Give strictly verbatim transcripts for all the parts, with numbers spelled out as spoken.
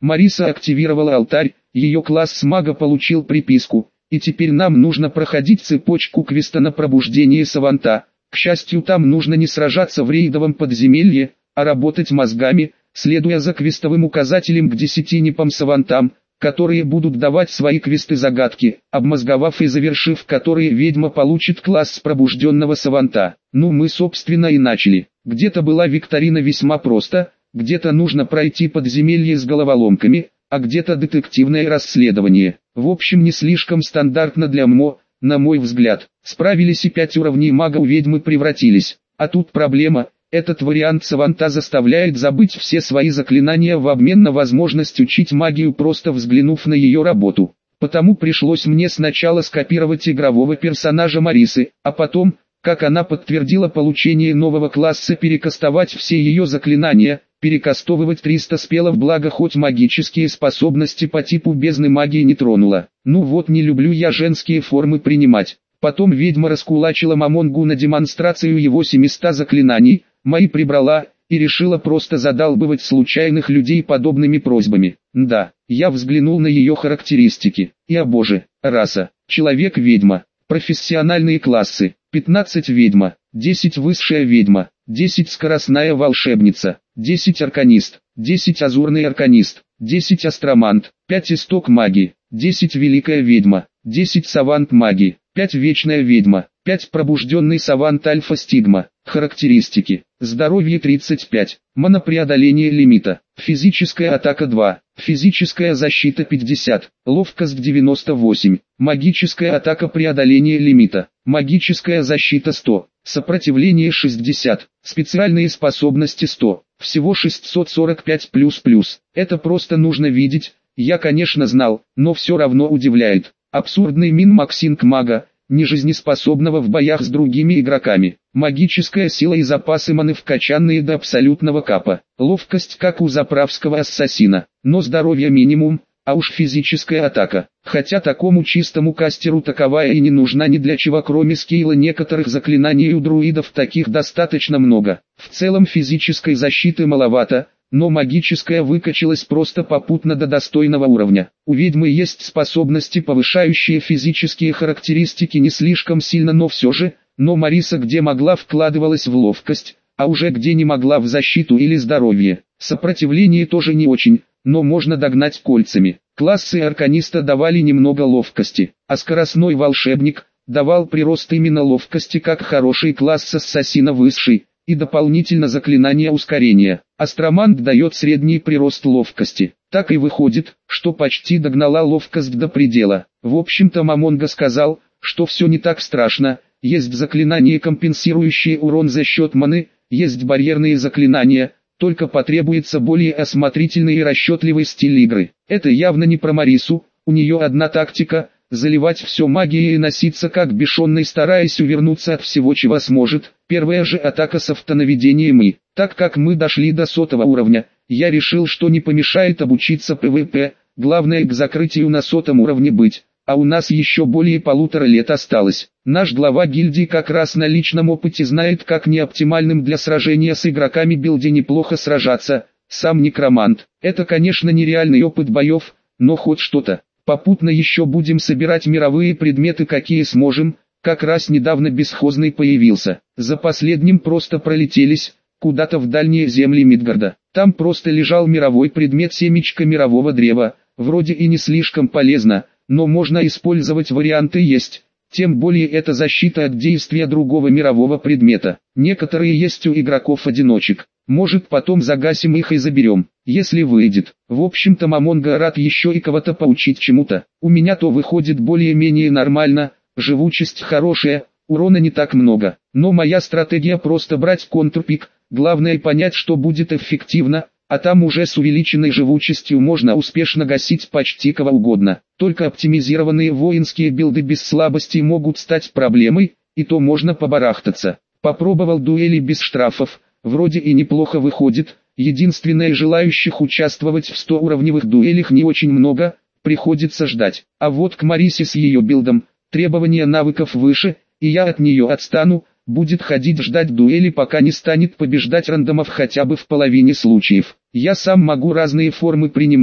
Мариса активировала алтарь, ее класс мага получил приписку, и теперь нам нужно проходить цепочку квеста на пробуждение Саванта. К счастью, там нужно не сражаться в рейдовом подземелье, а работать мозгами, следуя за квестовым указателем к десяти непам Савантам, которые будут давать свои квесты-загадки, обмозговав и завершив которые ведьма получит класс пробужденного Саванта. Ну мы собственно и начали. Где-то была викторина весьма просто, где-то нужно пройти подземелье с головоломками, а где-то детективное расследование. В общем, не слишком стандартно для ММО, на мой взгляд. Справились и пять уровней мага у ведьмы превратились. А тут проблема, этот вариант Саванта заставляет забыть все свои заклинания в обмен на возможность учить магию, просто взглянув на ее работу. Потому пришлось мне сначала скопировать игрового персонажа Марисы, а потом, как она подтвердила получение нового класса, перекастовать все ее заклинания. Перекастовывать триста спелов, благо хоть магические способности по типу бездны магии не тронула. Ну вот, не люблю я женские формы принимать. Потом ведьма раскулачила Мамонгу на демонстрацию его семисот заклинаний, мои прибрала, и решила просто задалбывать случайных людей подобными просьбами. Да, я взглянул на ее характеристики, и о боже, раса, человек-ведьма, профессиональные классы, пятнадцать ведьма, десять высшая ведьма, десять скоростная волшебница, десять арканист, десять азурный арканист, десять астромант, пять исток магии, десять великая ведьма, десять савант магии, пять вечная ведьма, пять пробужденный савант альфа-стигма. Характеристики: здоровье тридцать пять, манопреодоление лимита, физическая атака два, физическая защита пятьдесят, ловкость девяносто восемь, магическая атака преодоление лимита, магическая защита сто, сопротивление шестьдесят, специальные способности сто, всего шестьсот сорок пять плюс-плюс. Это просто нужно видеть, я конечно знал, но все равно удивляет. Абсурдный мин-максинг мага, нежизнеспособного в боях с другими игроками. Магическая сила и запасы маны вкачанные до абсолютного капа. Ловкость как у заправского ассасина, но здоровье минимум, а уж физическая атака. Хотя такому чистому кастеру таковая и не нужна ни для чего, кроме скилла. Некоторых заклинаний у друидов таких достаточно много. В целом физической защиты маловато, но магическая выкачалась просто попутно до достойного уровня. У ведьмы есть способности, повышающие физические характеристики не слишком сильно, но все же, но Мариса где могла вкладывалась в ловкость, а уже где не могла в защиту или здоровье. Сопротивление тоже не очень, но можно догнать кольцами. Классы арканиста давали немного ловкости, а скоростной волшебник давал прирост именно ловкости, как хороший класс ассасина высший, и дополнительно заклинание ускорения. Астромант дает средний прирост ловкости. Так и выходит, что почти догнала ловкость до предела. В общем-то Мамонга сказал, что все не так страшно, есть заклинания, компенсирующие урон за счет маны, есть барьерные заклинания, только потребуется более осмотрительный и расчетливый стиль игры. Это явно не про Марису, у нее одна тактика – заливать все магией и носиться как бешеный, стараясь увернуться от всего, чего сможет. Первая же атака с автонаведением, и, так как мы дошли до сотого уровня, я решил, что не помешает обучиться ПВП, главное к закрытию на сотом уровне быть, а у нас еще более полутора лет осталось. Наш глава гильдии как раз на личном опыте знает, как неоптимальным для сражения с игроками билде неплохо сражаться, сам некромант. Это конечно нереальный опыт боев, но хоть что-то. Попутно еще будем собирать мировые предметы, какие сможем. Как раз недавно бесхозный появился. За последним просто пролетелись, куда-то в дальние земли Мидгарда. Там просто лежал мировой предмет, семечко мирового древа. Вроде и не слишком полезно, но можно использовать, варианты есть. Тем более это защита от действия другого мирового предмета. Некоторые есть у игроков-одиночек. Может потом загасим их и заберем, если выйдет. В общем-то Мамонга рад еще и кого-то поучить чему-то. У меня то выходит более-менее нормально, живучесть хорошая, урона не так много. Но моя стратегия просто брать контрпик, главное понять, что будет эффективно, а там уже с увеличенной живучестью можно успешно гасить почти кого угодно. Только оптимизированные воинские билды без слабостей могут стать проблемой, и то можно побарахтаться. Попробовал дуэли без штрафов. Вроде и неплохо выходит, единственное, желающих участвовать в сто-уровневых дуэлях не очень много, приходится ждать. А вот к Марисе с ее билдом, требования навыков выше, и я от нее отстану, будет ходить ждать дуэли, пока не станет побеждать рандомов хотя бы в половине случаев. Я сам могу разные формы принимать,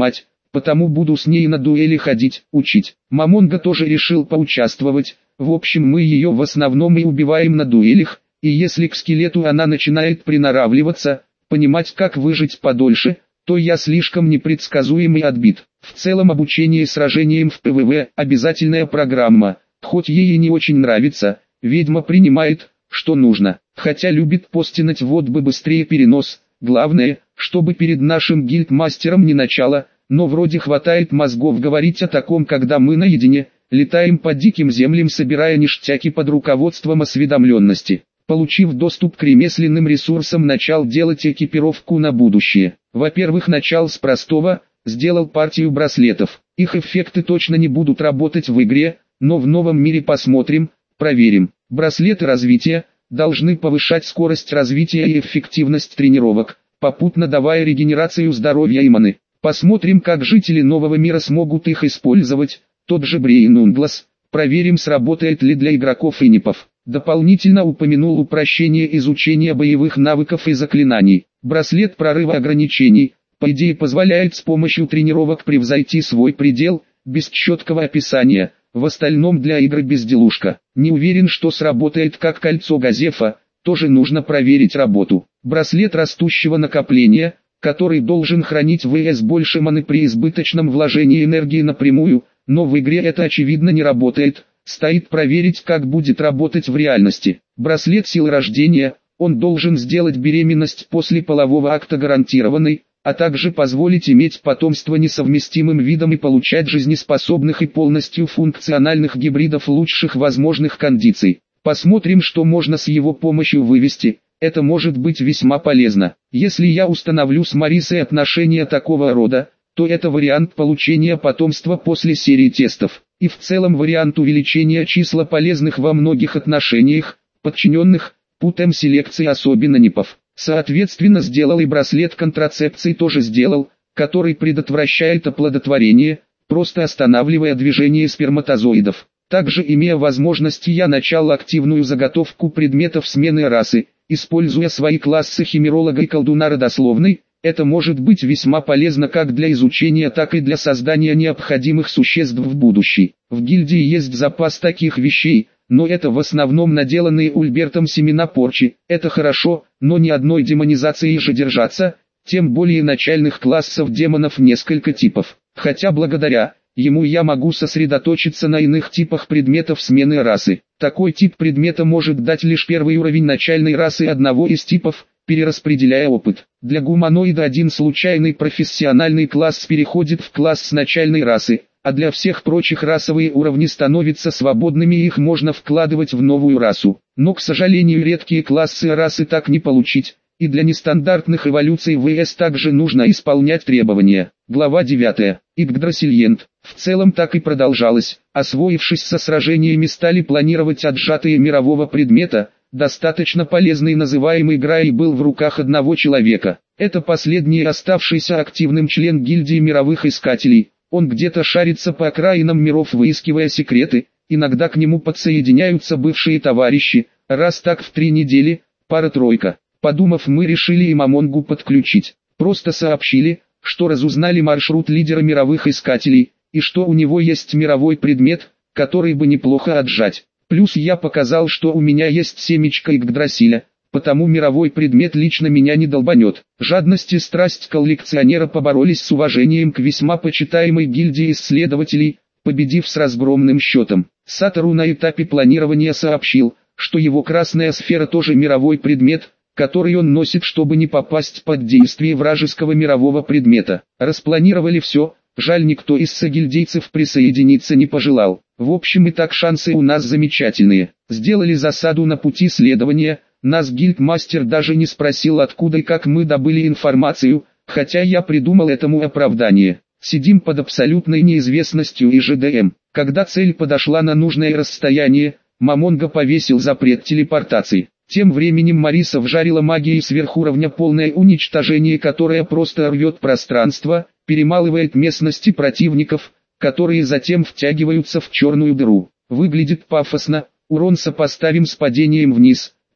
потому буду с ней на дуэли ходить, учить. Мамонга тоже решил поучаствовать, в общем мы ее в основном и убиваем на дуэлях, и если к скелету она начинает приноравливаться, понимать как выжить подольше, то я слишком непредсказуем и отбит. В целом обучение сражениям в ПВВ – обязательная программа, хоть ей и не очень нравится, ведьма принимает, что нужно, хотя любит постинать вот бы быстрее перенос, главное, чтобы перед нашим гильдмастером не начало, но вроде хватает мозгов говорить о таком, когда мы наедине, летаем по диким землям, собирая ништяки под руководством осведомленности. Получив доступ к ремесленным ресурсам, начал делать экипировку на будущее. Во-первых, начал с простого, сделал партию браслетов. Их эффекты точно не будут работать в игре, но в новом мире посмотрим, проверим. Браслеты развития должны повышать скорость развития и эффективность тренировок, попутно давая регенерацию здоровья и маны. Посмотрим, как жители нового мира смогут их использовать. Тот же Брейнунглас. Проверим, сработает ли для игроков инипов. Дополнительно упомянул упрощение изучения боевых навыков и заклинаний. Браслет прорыва ограничений, по идее, позволяет с помощью тренировок превзойти свой предел, без четкого описания. В остальном для игры безделушка. Не уверен, что сработает как кольцо Газефа, тоже нужно проверить работу. Браслет растущего накопления, который должен хранить ВС больше маны при избыточном вложении энергии напрямую, но в игре это очевидно не работает. Стоит проверить, как будет работать в реальности. Браслет силы рождения, он должен сделать беременность после полового акта гарантированной, а также позволить иметь потомство несовместимым видом и получать жизнеспособных и полностью функциональных гибридов лучших возможных кондиций. Посмотрим, что можно с его помощью вывести, это может быть весьма полезно. Если я установлю с Марисой отношения такого рода, то это вариант получения потомства после серии тестов, и в целом вариант увеличения числа полезных во многих отношениях, подчиненных, путем селекции особенно нипов. Соответственно, сделал и браслет контрацепции тоже сделал, который предотвращает оплодотворение, просто останавливая движение сперматозоидов. Также, имея возможность, я начал активную заготовку предметов смены расы, используя свои классы химеролога и колдуна родословной. Это может быть весьма полезно как для изучения, так и для создания необходимых существ в будущем. В гильдии есть запас таких вещей, но это в основном наделанные Ульбертом семена порчи. Это хорошо, но ни одной демонизации же держаться, тем более начальных классов демонов несколько типов. Хотя благодаря ему я могу сосредоточиться на иных типах предметов смены расы. Такой тип предмета может дать лишь первый уровень начальной расы одного из типов, перераспределяя опыт. Для гуманоида один случайный профессиональный класс переходит в класс с начальной расы, а для всех прочих расовые уровни становятся свободными и их можно вкладывать в новую расу. Но, к сожалению, редкие классы расы так не получить, и для нестандартных эволюций ВС также нужно исполнять требования. Глава девятая. Игдрасильент. В целом так и продолжалось. Освоившись со сражениями, стали планировать отжатые мирового предмета. Достаточно полезный называемый Грай был в руках одного человека. Это последний оставшийся активным член гильдии мировых искателей. Он где-то шарится по окраинам миров, выискивая секреты. Иногда к нему подсоединяются бывшие товарищи. Раз так в три недели, пара-тройка. Подумав, мы решили и Мамонгу подключить. Просто сообщили, что разузнали маршрут лидера мировых искателей, и что у него есть мировой предмет, который бы неплохо отжать. Плюс я показал, что у меня есть семечко Игдрасиля, потому мировой предмет лично меня не долбанет. Жадность и страсть коллекционера поборолись с уважением к весьма почитаемой гильдии исследователей, победив с разгромным счетом. Сатору на этапе планирования сообщил, что его красная сфера тоже мировой предмет, который он носит, чтобы не попасть под действие вражеского мирового предмета. Распланировали все, жаль, никто из согильдейцев присоединиться не пожелал. В общем, и так шансы у нас замечательные. Сделали засаду на пути следования, нас гильдмастер даже не спросил, откуда и как мы добыли информацию, хотя я придумал этому оправдание. Сидим под абсолютной неизвестностью и ЖДМ. Когда цель подошла на нужное расстояние, Мамонга повесил запрет телепортации. Тем временем Мариса вжарила магией сверхуровня полное уничтожение, которое просто рвет пространство, перемалывает местности противников, которые затем втягиваются в черную дыру. Выглядит пафосно, урон сопоставим с падением вниз,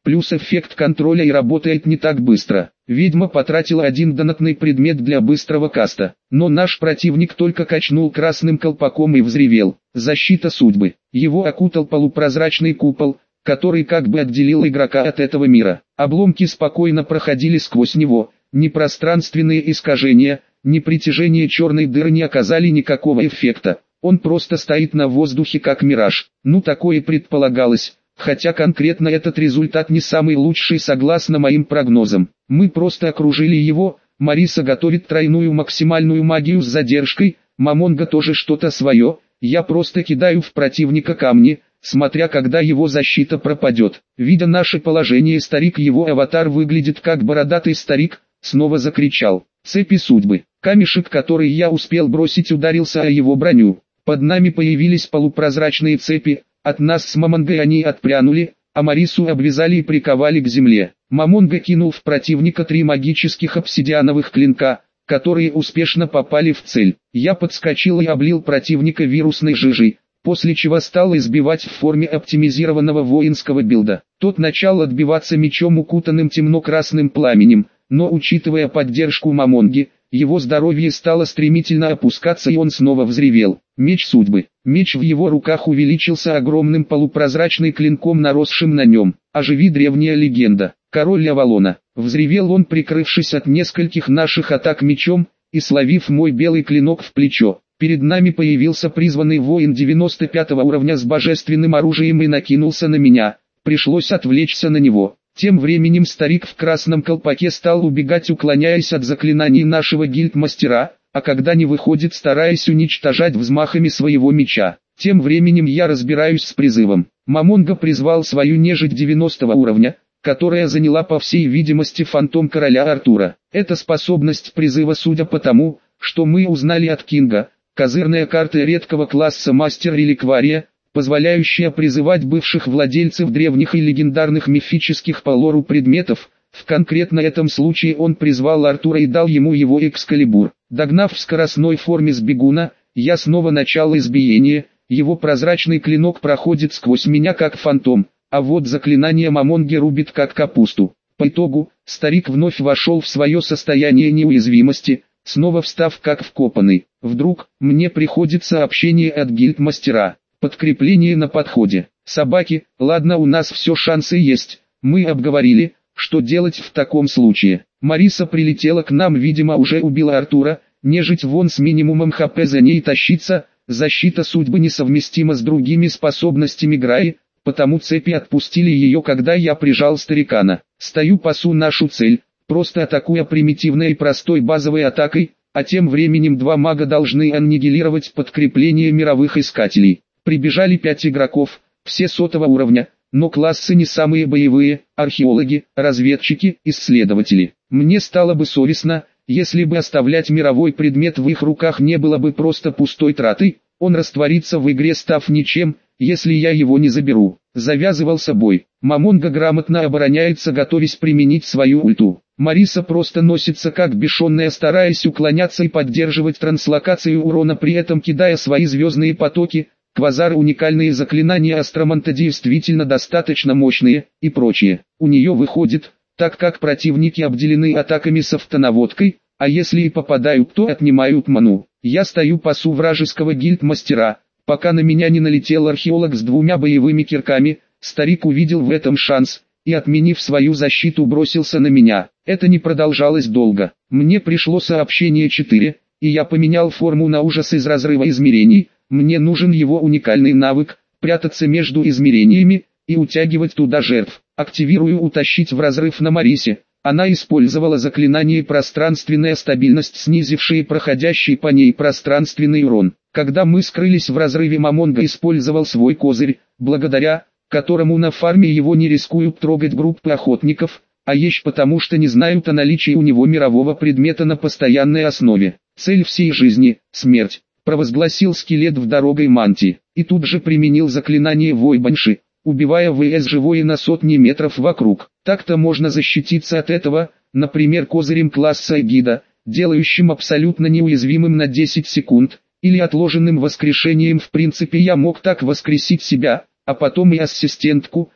плюс эффект контроля и работает не так быстро. Ведьма потратила один донатный предмет для быстрого каста, но наш противник только качнул красным колпаком и взревел. Защита судьбы. Его окутал полупрозрачный купол, который как бы отделил игрока от этого мира. Обломки спокойно проходили сквозь него, ни пространственные искажения, ни притяжение черной дыры не оказали никакого эффекта. Он просто стоит на воздухе как мираж. Ну такое предполагалось, хотя конкретно этот результат не самый лучший согласно моим прогнозам. Мы просто окружили его, Мариса готовит тройную максимальную магию с задержкой, Мамонга тоже что-то свое, я просто кидаю в противника камни, смотря когда его защита пропадет. Видя наше положение, старик, его аватар выглядит как бородатый старик, снова закричал. Цепи судьбы. Камешек, который я успел бросить, ударился о его броню. Под нами появились полупрозрачные цепи, от нас с Мамонгой они отпрянули, а Марису обвязали и приковали к земле. Мамонга кинул в противника три магических обсидиановых клинка, которые успешно попали в цель. Я подскочил и облил противника вирусной жижей, после чего стал избивать в форме оптимизированного воинского билда. Тот начал отбиваться мечом, укутанным темно-красным пламенем, но учитывая поддержку Мамонги, его здоровье стало стремительно опускаться и он снова взревел. Меч судьбы. Меч в его руках увеличился огромным полупрозрачным клинком, наросшим на нем. Оживи древняя легенда. Король Авалона. Взревел он, прикрывшись от нескольких наших атак мечом, и словив мой белый клинок в плечо. Перед нами появился призванный воин девяносто пятого уровня с божественным оружием и накинулся на меня. Пришлось отвлечься на него. Тем временем старик в красном колпаке стал убегать, уклоняясь от заклинаний нашего гильдмастера, а когда не выходит, стараясь уничтожать взмахами своего меча. Тем временем я разбираюсь с призывом. Мамонга призвал свою нежить девяностого уровня, которая заняла по всей видимости фантом короля Артура. Эта способность призыва, судя по тому, что мы узнали от Кинга, козырная карта редкого класса мастер-реликвария, позволяющая призывать бывших владельцев древних и легендарных мифических по лору предметов. В конкретно этом случае он призвал Артура и дал ему его экскалибур. Догнав в скоростной форме сбегуна, я снова начал избиение, его прозрачный клинок проходит сквозь меня как фантом, а вот заклинание Мамонги рубит как капусту. По итогу, старик вновь вошел в свое состояние неуязвимости, снова встав как вкопанный. Вдруг, мне приходит сообщение от гильдмастера. Подкрепление на подходе. Собаки, ладно, у нас все шансы есть. Мы обговорили, что делать в таком случае. Мариса прилетела к нам, видимо уже убила Артура, нежить вон с минимумом хп за ней тащиться, защита судьбы несовместима с другими способностями Граи, потому цепи отпустили ее, когда я прижал старикана. Стою, пасу нашу цель, просто атакуя примитивной и простой базовой атакой, а тем временем два мага должны аннигилировать подкрепление мировых искателей. Прибежали пять игроков, все сотого уровня, но классы не самые боевые, археологи, разведчики, исследователи. Мне стало бы совестно, если бы оставлять мировой предмет в их руках не было бы просто пустой тратой, он растворится в игре, став ничем, если я его не заберу. Завязывался бой. Мамонга грамотно обороняется, готовясь применить свою ульту. Мариса просто носится как бешеная, стараясь уклоняться и поддерживать транслокацию урона, при этом кидая свои звездные потоки. Квазар, уникальные заклинания Астроманта действительно достаточно мощные, и прочее. У нее выходит, так как противники обделены атаками с автонаводкой, а если и попадают, то отнимают ману. Я стою, пасу вражеского гильдмастера, пока на меня не налетел археолог с двумя боевыми кирками. Старик увидел в этом шанс, и отменив свою защиту, бросился на меня. Это не продолжалось долго. Мне пришло сообщение четыре, и я поменял форму на ужас из разрыва измерений. Мне нужен его уникальный навык, прятаться между измерениями, и утягивать туда жертв. Активирую утащить в разрыв на Марисе. Она использовала заклинание пространственная стабильность, снизившее проходящий по ней пространственный урон. Когда мы скрылись в разрыве, Мамонга использовал свой козырь, благодаря которому на фарме его не рискуют трогать группы охотников, а ещё потому что не знают о наличии у него мирового предмета на постоянной основе. Цель всей жизни – смерть. Провозгласил скелет в дорогой мантии, и тут же применил заклинание Войбанши, убивая ВС живое на сотни метров вокруг. Так-то можно защититься от этого, например козырем класса Эгида, делающим абсолютно неуязвимым на десять секунд, или отложенным воскрешением. В принципе я мог так воскресить себя, а потом и ассистентку,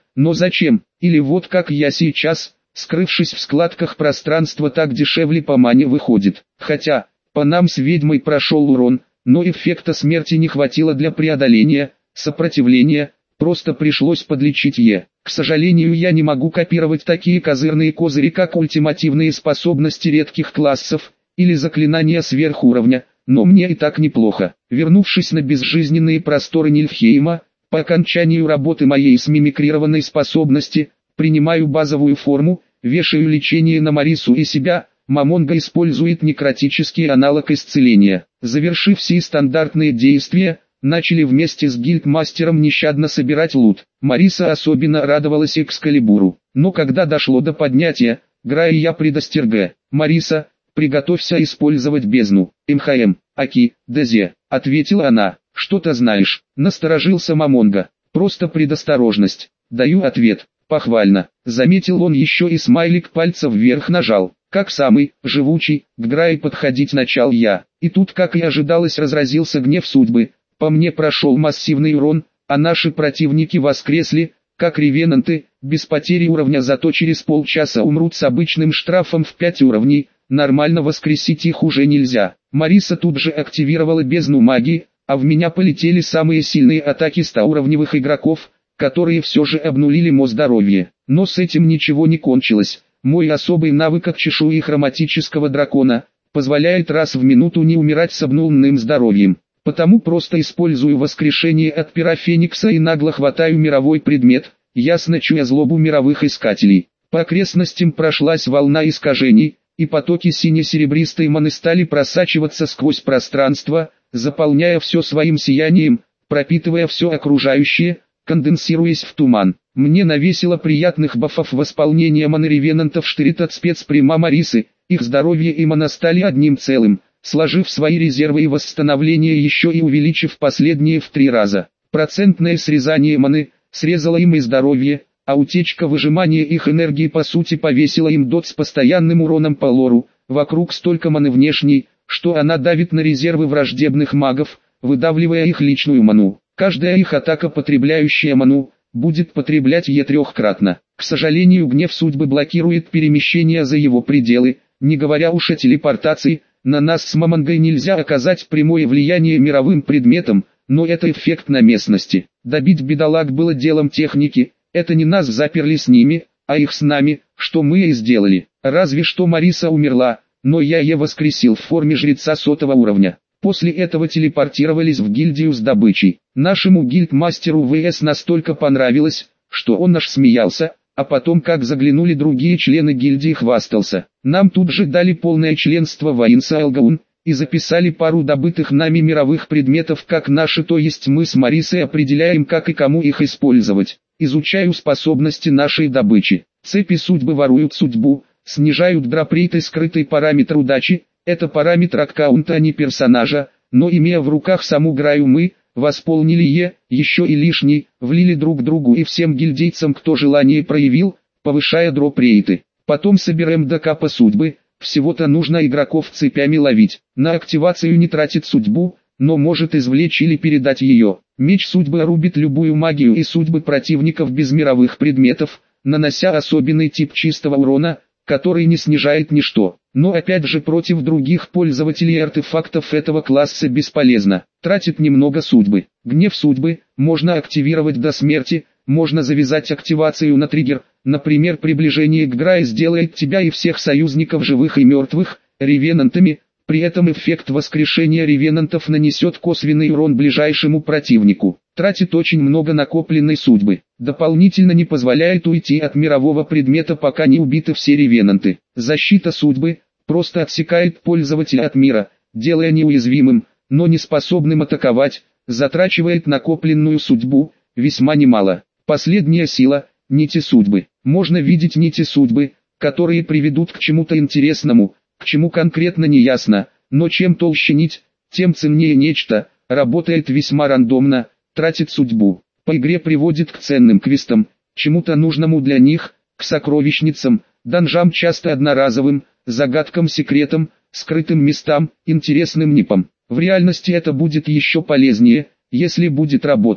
но зачем? Или вот как я сейчас, скрывшись в складках пространства, так дешевле по мане выходит. Хотя, по нам с ведьмой прошел урон, но эффекта смерти не хватило для преодоления, сопротивления, просто пришлось подлечить Е. К сожалению, я не могу копировать такие козырные козыри, как ультимативные способности редких классов, или заклинания сверхуровня, но мне и так неплохо. Вернувшись на безжизненные просторы Нильфхейма, по окончанию работы моей с мимикрированной способности, принимаю базовую форму, вешаю лечение на Марису и себя. Мамонга использует некротический аналог исцеления. Завершив все стандартные действия, начали вместе с гильдмастером нещадно собирать лут. Мариса особенно радовалась Экскалибуру. Но когда дошло до поднятия, Грая я предостерег: «Мариса, приготовься использовать бездну». «МХМ, Аки, Дезе», — ответила она. «Что-то знаешь?» — насторожился Мамонга. «Просто предосторожность». Даю ответ. Похвально. Заметил он еще и смайлик пальца вверх нажал. Как самый живучий, к Грае подходить начал я. И тут, как и ожидалось, разразился гнев судьбы. По мне прошел массивный урон, а наши противники воскресли, как ревенанты, без потери уровня, зато через полчаса умрут с обычным штрафом в пять уровней. Нормально воскресить их уже нельзя. Мариса тут же активировала бездну магии, а в меня полетели самые сильные атаки стоуровневых игроков, которые все же обнулили мо здоровье. Но с этим ничего не кончилось. Мой особый навык от чешуи хроматического дракона позволяет раз в минуту не умирать с обнуленным здоровьем. Потому просто использую воскрешение от пера Феникса и нагло хватаю мировой предмет, ясно чуя злобу мировых искателей. По окрестностям прошлась волна искажений, и потоки сине-серебристой маны стали просачиваться сквозь пространство, заполняя все своим сиянием, пропитывая все окружающее, конденсируясь в туман. Мне навесило приятных бафов восполнения маны ревенантов штырит от спецприма Марисы, их здоровье и мана стали одним целым, сложив свои резервы и восстановление еще и увеличив последние в три раза. Процентное срезание маны срезало им и здоровье, а утечка выжимания их энергии по сути повесила им дот с постоянным уроном по лору. Вокруг столько маны внешней, что она давит на резервы враждебных магов, выдавливая их личную ману. Каждая их атака, потребляющая ману, будет потреблять Е трехкратно. К сожалению, гнев судьбы блокирует перемещение за его пределы, не говоря уж о телепортации. На нас с Мамонгой нельзя оказать прямое влияние мировым предметом, но это эффект на местности. Добить бедолаг было делом техники, это не нас заперли с ними, а их с нами, что мы и сделали. Разве что Мариса умерла, но я ее воскресил в форме жреца сотого уровня. После этого телепортировались в гильдию с добычей. Нашему гильдмастеру ВС настолько понравилось, что он аж смеялся, а потом, как заглянули другие члены гильдии, хвастался. Нам тут же дали полное членство в Аинса Алгаун, и записали пару добытых нами мировых предметов как наши, то есть мы с Марисой определяем, как и кому их использовать. Изучаю способности нашей добычи. Цепи судьбы воруют судьбу, снижают дропрейт и скрытый параметр удачи. Это параметр аккаунта, а не персонажа, но имея в руках саму Граю, мы восполнили Е, еще и лишний, влили друг другу и всем гильдейцам, кто желание проявил, повышая дропрейты. Потом собираем ДК по судьбы, всего-то нужно игроков цепями ловить. На активацию не тратит судьбу, но может извлечь или передать ее. Меч судьбы рубит любую магию и судьбы противников без мировых предметов, нанося особенный тип чистого урона, который не снижает ничто. Но опять же против других пользователей артефактов этого класса бесполезно. Тратит немного судьбы. Гнев судьбы можно активировать до смерти, можно завязать активацию на триггер. Например, приближение к Грае сделает тебя и всех союзников живых и мертвых ревенантами. При этом эффект воскрешения ревенантов нанесет косвенный урон ближайшему противнику. Тратит очень много накопленной судьбы. Дополнительно не позволяет уйти от мирового предмета, пока не убиты все ревенанты. Защита судьбы просто отсекает пользователя от мира, делая неуязвимым, но не способным атаковать, затрачивает накопленную судьбу, весьма немало. Последняя сила – нити судьбы. Можно видеть нити судьбы, которые приведут к чему-то интересному, к чему конкретно не ясно, но чем толще нить, тем ценнее нечто, работает весьма рандомно, тратит судьбу. По игре приводит к ценным квестам, чему-то нужному для них, к сокровищницам, данжам часто одноразовым, загадкам, секретам, скрытым местам, интересным нипам. В реальности это будет еще полезнее, если будет работать.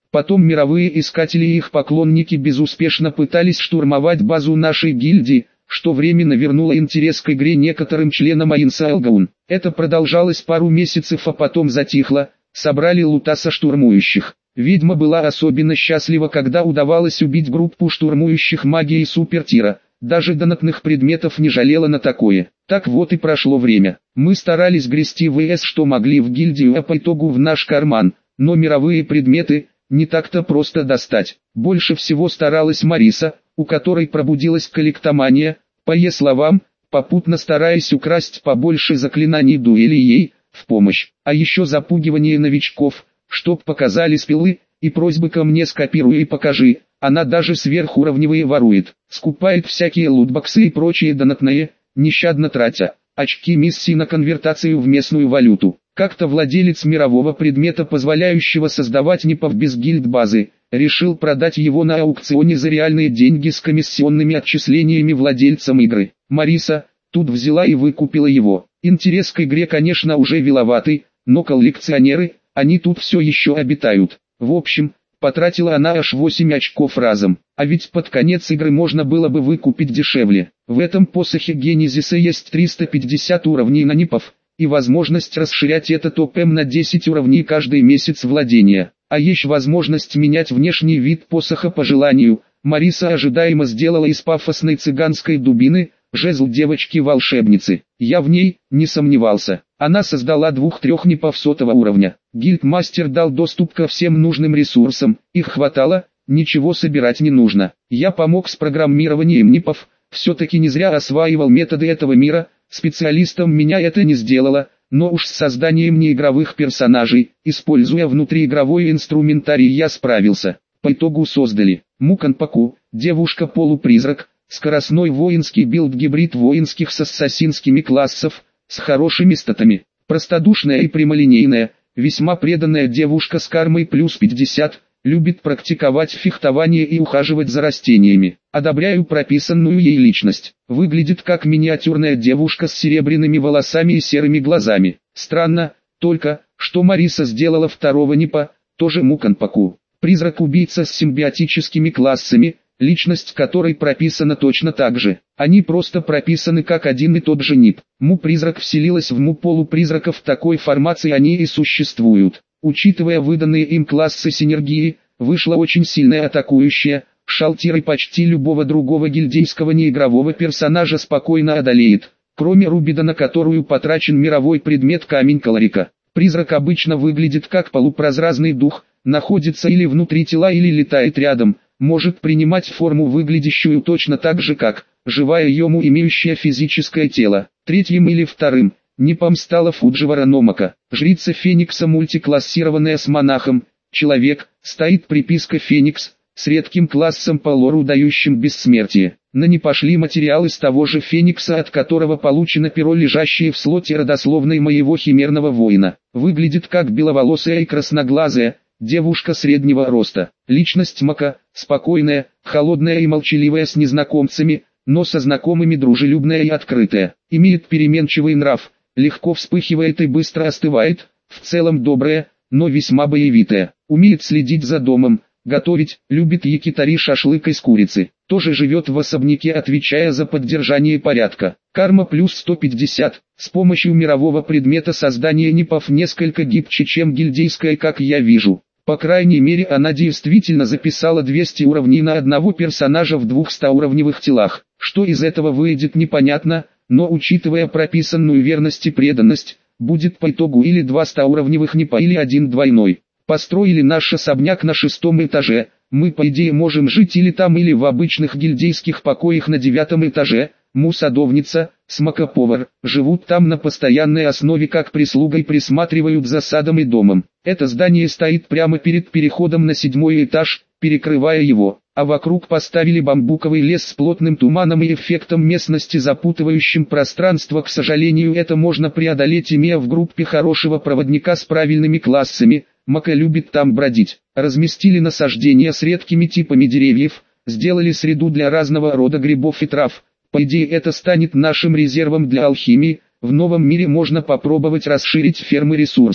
Потом мировые искатели и их поклонники безуспешно пытались штурмовать базу нашей гильдии, что временно вернуло интерес к игре некоторым членам Айнсайлгаун. Это продолжалось пару месяцев, а потом затихло, собрали лута со штурмующих. Ведьма была особенно счастлива, когда удавалось убить группу штурмующих магией супертира. Даже донатных предметов не жалела на такое. Так вот и прошло время. Мы старались грести ВС что могли в гильдию, а по итогу в наш карман. Но мировые предметы не так-то просто достать. Больше всего старалась Мариса, у которой пробудилась коллектомания, по ее словам, попутно стараясь украсть побольше заклинаний дуэли ей в помощь. А еще запугивание новичков, чтоб показали спилы, и просьбы ко мне скопируй и покажи. Она даже сверхуровневые ворует, скупает всякие лутбоксы и прочие донатные, нещадно тратя очки миссии на конвертацию в местную валюту. Как-то владелец мирового предмета, позволяющего создавать НИПов без гильдбазы, решил продать его на аукционе за реальные деньги с комиссионными отчислениями владельцам игры. Мариса тут взяла и выкупила его. Интерес к игре, конечно, уже виловатый, но коллекционеры, они тут все еще обитают. В общем, потратила она аж восемь очков разом, а ведь под конец игры можно было бы выкупить дешевле. В этом посохе Генезиса есть триста пятьдесят уровней на НИПов, и возможность расширять этот ОПМ на десять уровней каждый месяц владения. А есть возможность менять внешний вид посоха по желанию. Мариса ожидаемо сделала из пафосной цыганской дубины жезл девочки-волшебницы. Я в ней не сомневался. Она создала двух-трех НИПов сотого уровня. Гильдмастер дал доступ ко всем нужным ресурсам, их хватало, ничего собирать не нужно. Я помог с программированием НИПов, все-таки не зря осваивал методы этого мира, специалистом меня это не сделало, но уж с созданием неигровых персонажей, используя внутриигровой инструментарий, я справился. По итогу создали Муканпаку, девушка-полупризрак, скоростной воинский билд-гибрид воинских с ассасинскими классов, с хорошими статами, простодушная и прямолинейная, весьма преданная девушка с кармой плюс пятьдесят, любит практиковать фехтование и ухаживать за растениями. Одобряю прописанную ей личность. Выглядит как миниатюрная девушка с серебряными волосами и серыми глазами. Странно, только, что Мариса сделала второго НИПа, тоже Муканпаку. Призрак-убийца с симбиотическими классами, личность которой прописана точно так же. Они просто прописаны как один и тот же НИП. Му-призрак вселилась в Му-полупризрака, в такой формации они и существуют. Учитывая выданные им классы синергии, вышла очень сильная атакующая, шалтиры почти любого другого гильдейского неигрового персонажа спокойно одолеет, кроме Рубида, на которую потрачен мировой предмет камень Каларика. Призрак обычно выглядит как полупрозрачный дух, находится или внутри тела, или летает рядом, может принимать форму, выглядящую точно так же, как живая Йому, имеющая физическое тело. Третьим или вторым НИПом стала Фудживара Номака, жрица Феникса, мультиклассированная с монахом. Человек, стоит приписка Феникс, с редким классом по лору, дающим бессмертие. На не пошли материалы с того же Феникса, от которого получено перо, лежащее в слоте родословной моего химерного воина. Выглядит как беловолосая и красноглазая девушка среднего роста. Личность Мака, спокойная, холодная и молчаливая с незнакомцами, но со знакомыми дружелюбная и открытая. Имеет переменчивый нрав, легко вспыхивает и быстро остывает, в целом добрая, но весьма боевитая. Умеет следить за домом, готовить, любит якитари, шашлык из курицы. Тоже живет в особняке, отвечая за поддержание порядка. Карма плюс сто пятьдесят. С помощью мирового предмета создания НИПов несколько гибче, чем гильдейская, как я вижу. По крайней мере, она действительно записала двести уровней на одного персонажа в двухстоуровневых телах. Что из этого выйдет, непонятно, но учитывая прописанную верность и преданность, будет по итогу или два стоуровневых НИПа, или один двойной. Построили наш особняк на шестом этаже, мы по идее можем жить или там, или в обычных гильдейских покоях на девятом этаже. Му-садовница, смакоповар, живут там на постоянной основе, как прислугой, присматривают за садом и домом. Это здание стоит прямо перед переходом на седьмой этаж, перекрывая его, а вокруг поставили бамбуковый лес с плотным туманом и эффектом местности, запутывающим пространство. К сожалению, это можно преодолеть, имея в группе хорошего проводника с правильными классами. Мака любит там бродить. Разместили насаждения с редкими типами деревьев, сделали среду для разного рода грибов и трав. По идее, это станет нашим резервом для алхимии. В новом мире можно попробовать расширить фермы ресурсов.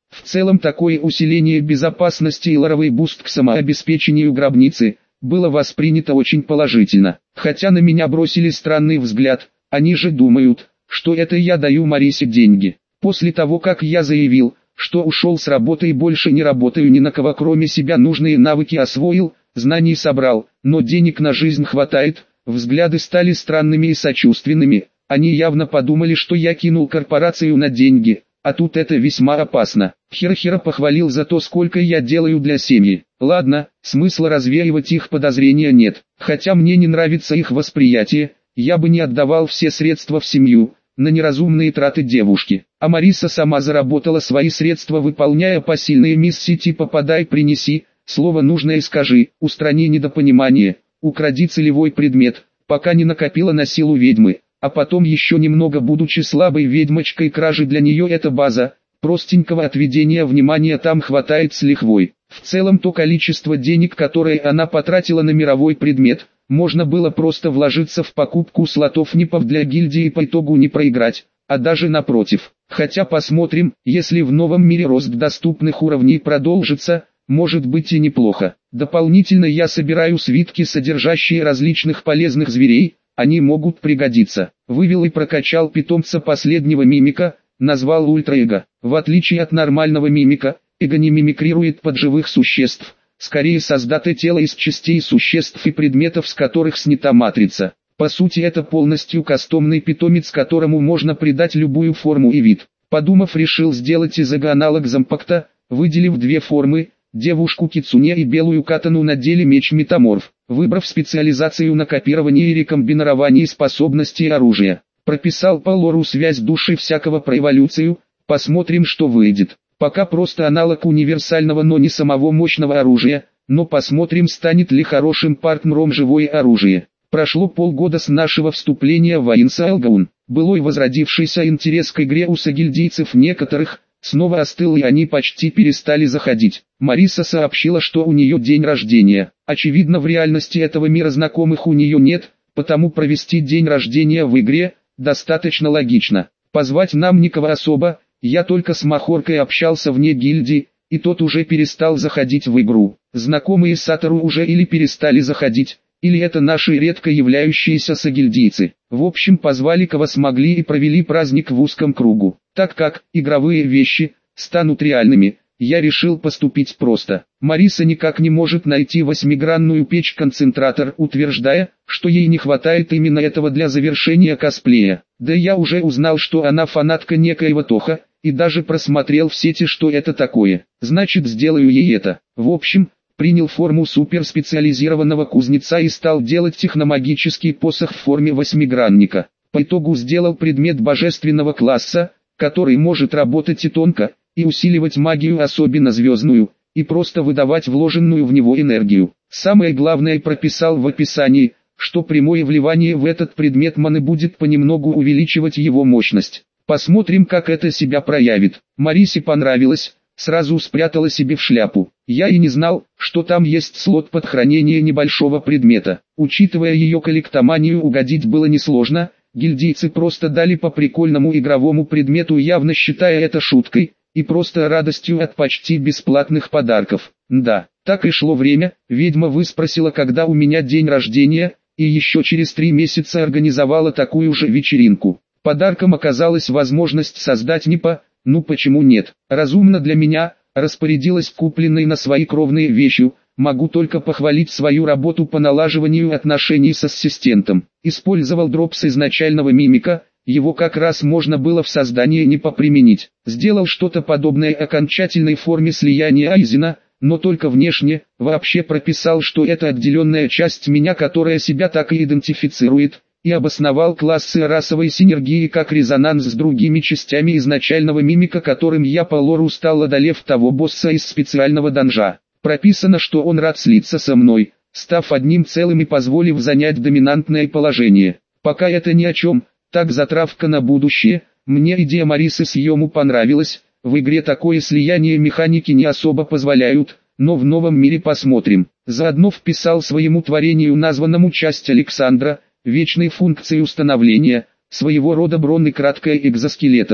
В целом такое усиление безопасности и лоровый буст к самообеспечению гробницы было воспринято очень положительно. Хотя на меня бросили странный взгляд, они же думают, что это я даю Марисе деньги. После того как я заявил, что ушел с работы и больше не работаю ни на кого кроме себя, нужные навыки освоил, знаний собрал, но денег на жизнь хватает, взгляды стали странными и сочувственными, они явно подумали, что я кинул корпорацию на деньги, а тут это весьма опасно. Хиро-Хиро похвалил за то, сколько я делаю для семьи. Ладно, смысла развеивать их подозрения нет, хотя мне не нравится их восприятие, я бы не отдавал все средства в семью на неразумные траты девушки. А Мариса сама заработала свои средства, выполняя посильные миссии типа «подай, принеси», слово нужное скажи, устрани недопонимание, укради целевой предмет, пока не накопила на силу ведьмы, а потом еще немного, будучи слабой ведьмочкой, кражи для нее это база, простенького отведения внимания там хватает с лихвой. В целом то количество денег, которое она потратила на мировой предмет, можно было просто вложиться в покупку слотов НИПов для гильдии и по итогу не проиграть, а даже напротив. Хотя посмотрим, если в новом мире рост доступных уровней продолжится, может быть и неплохо. Дополнительно я собираю свитки, содержащие различных полезных зверей, они могут пригодиться. Вывел и прокачал питомца последнего мимика, назвал ультраэго. В отличие от нормального мимика, эго не мимикрирует под живых существ, скорее создато тело из частей существ и предметов, с которых снята матрица. По сути это полностью кастомный питомец, которому можно придать любую форму и вид. Подумав, решил сделать из эго аналог Зампакта, выделив две формы, девушку Кицуне и белую катану, надели меч метаморф, выбрав специализацию на копировании и рекомбинировании способностей оружия. Прописал по лору связь души всякого про эволюцию, посмотрим, что выйдет. Пока просто аналог универсального, но не самого мощного оружия, но посмотрим, станет ли хорошим партнером живое оружие. Прошло полгода с нашего вступления в Айнсайлгаун. Былой возродившийся интерес к игре у сагильдийцев некоторых снова остыл, и они почти перестали заходить. Мариса сообщила, что у нее день рождения. Очевидно, в реальности этого мира знакомых у нее нет, потому провести день рождения в игре достаточно логично. Позвать нам никого особо, я только с Махоркой общался вне гильдии, и тот уже перестал заходить в игру. Знакомые Сатору уже или перестали заходить, или это наши редко являющиеся сагильдийцы. В общем, позвали кого смогли и провели праздник в узком кругу. Так как игровые вещи станут реальными, я решил поступить просто. Мариса никак не может найти восьмигранную печь-концентратор, утверждая, что ей не хватает именно этого для завершения косплея. Да я уже узнал, что она фанатка некоего Тоха, и даже просмотрел в сети, что это такое. Значит, сделаю ей это. В общем, принял форму суперспециализированного кузнеца и стал делать техномагический посох в форме восьмигранника. По итогу сделал предмет божественного класса, который может работать и тонко, и усиливать магию, особенно звездную, и просто выдавать вложенную в него энергию. Самое главное прописал в описании, что прямое вливание в этот предмет маны будет понемногу увеличивать его мощность. Посмотрим, как это себя проявит. Марисе понравилось, сразу спрятала себе в шляпу. Я и не знал, что там есть слот под хранение небольшого предмета. Учитывая ее коллектоманию, угодить было несложно, гильдийцы просто дали по прикольному игровому предмету, явно считая это шуткой, и просто радостью от почти бесплатных подарков. Да, так и шло время, ведьма выспросила, когда у меня день рождения, и еще через три месяца организовала такую же вечеринку. Подарком оказалась возможность создать НИПа, ну почему нет, разумно для меня, распорядилась купленной на свои кровные вещью, могу только похвалить свою работу по налаживанию отношений с ассистентом. Использовал дроп с изначального мимика, его как раз можно было в создании НИПа применить. Сделал что-то подобное окончательной форме слияния Айзена, но только внешне, вообще прописал, что это отделенная часть меня, которая себя так и идентифицирует, и обосновал классы расовой синергии как резонанс с другими частями изначального мимика, которым я по лору стал, одолев того босса из специального данжа. Прописано, что он рад слиться со мной, став одним целым и позволив занять доминантное положение. Пока это ни о чем, так затравка на будущее. Мне идея Марисы с Йому понравилась, в игре такое слияние механики не особо позволяют, но в новом мире посмотрим. Заодно вписал своему творению, названному часть Александра, вечной функции установления, своего рода броны краткой экзоскелетом.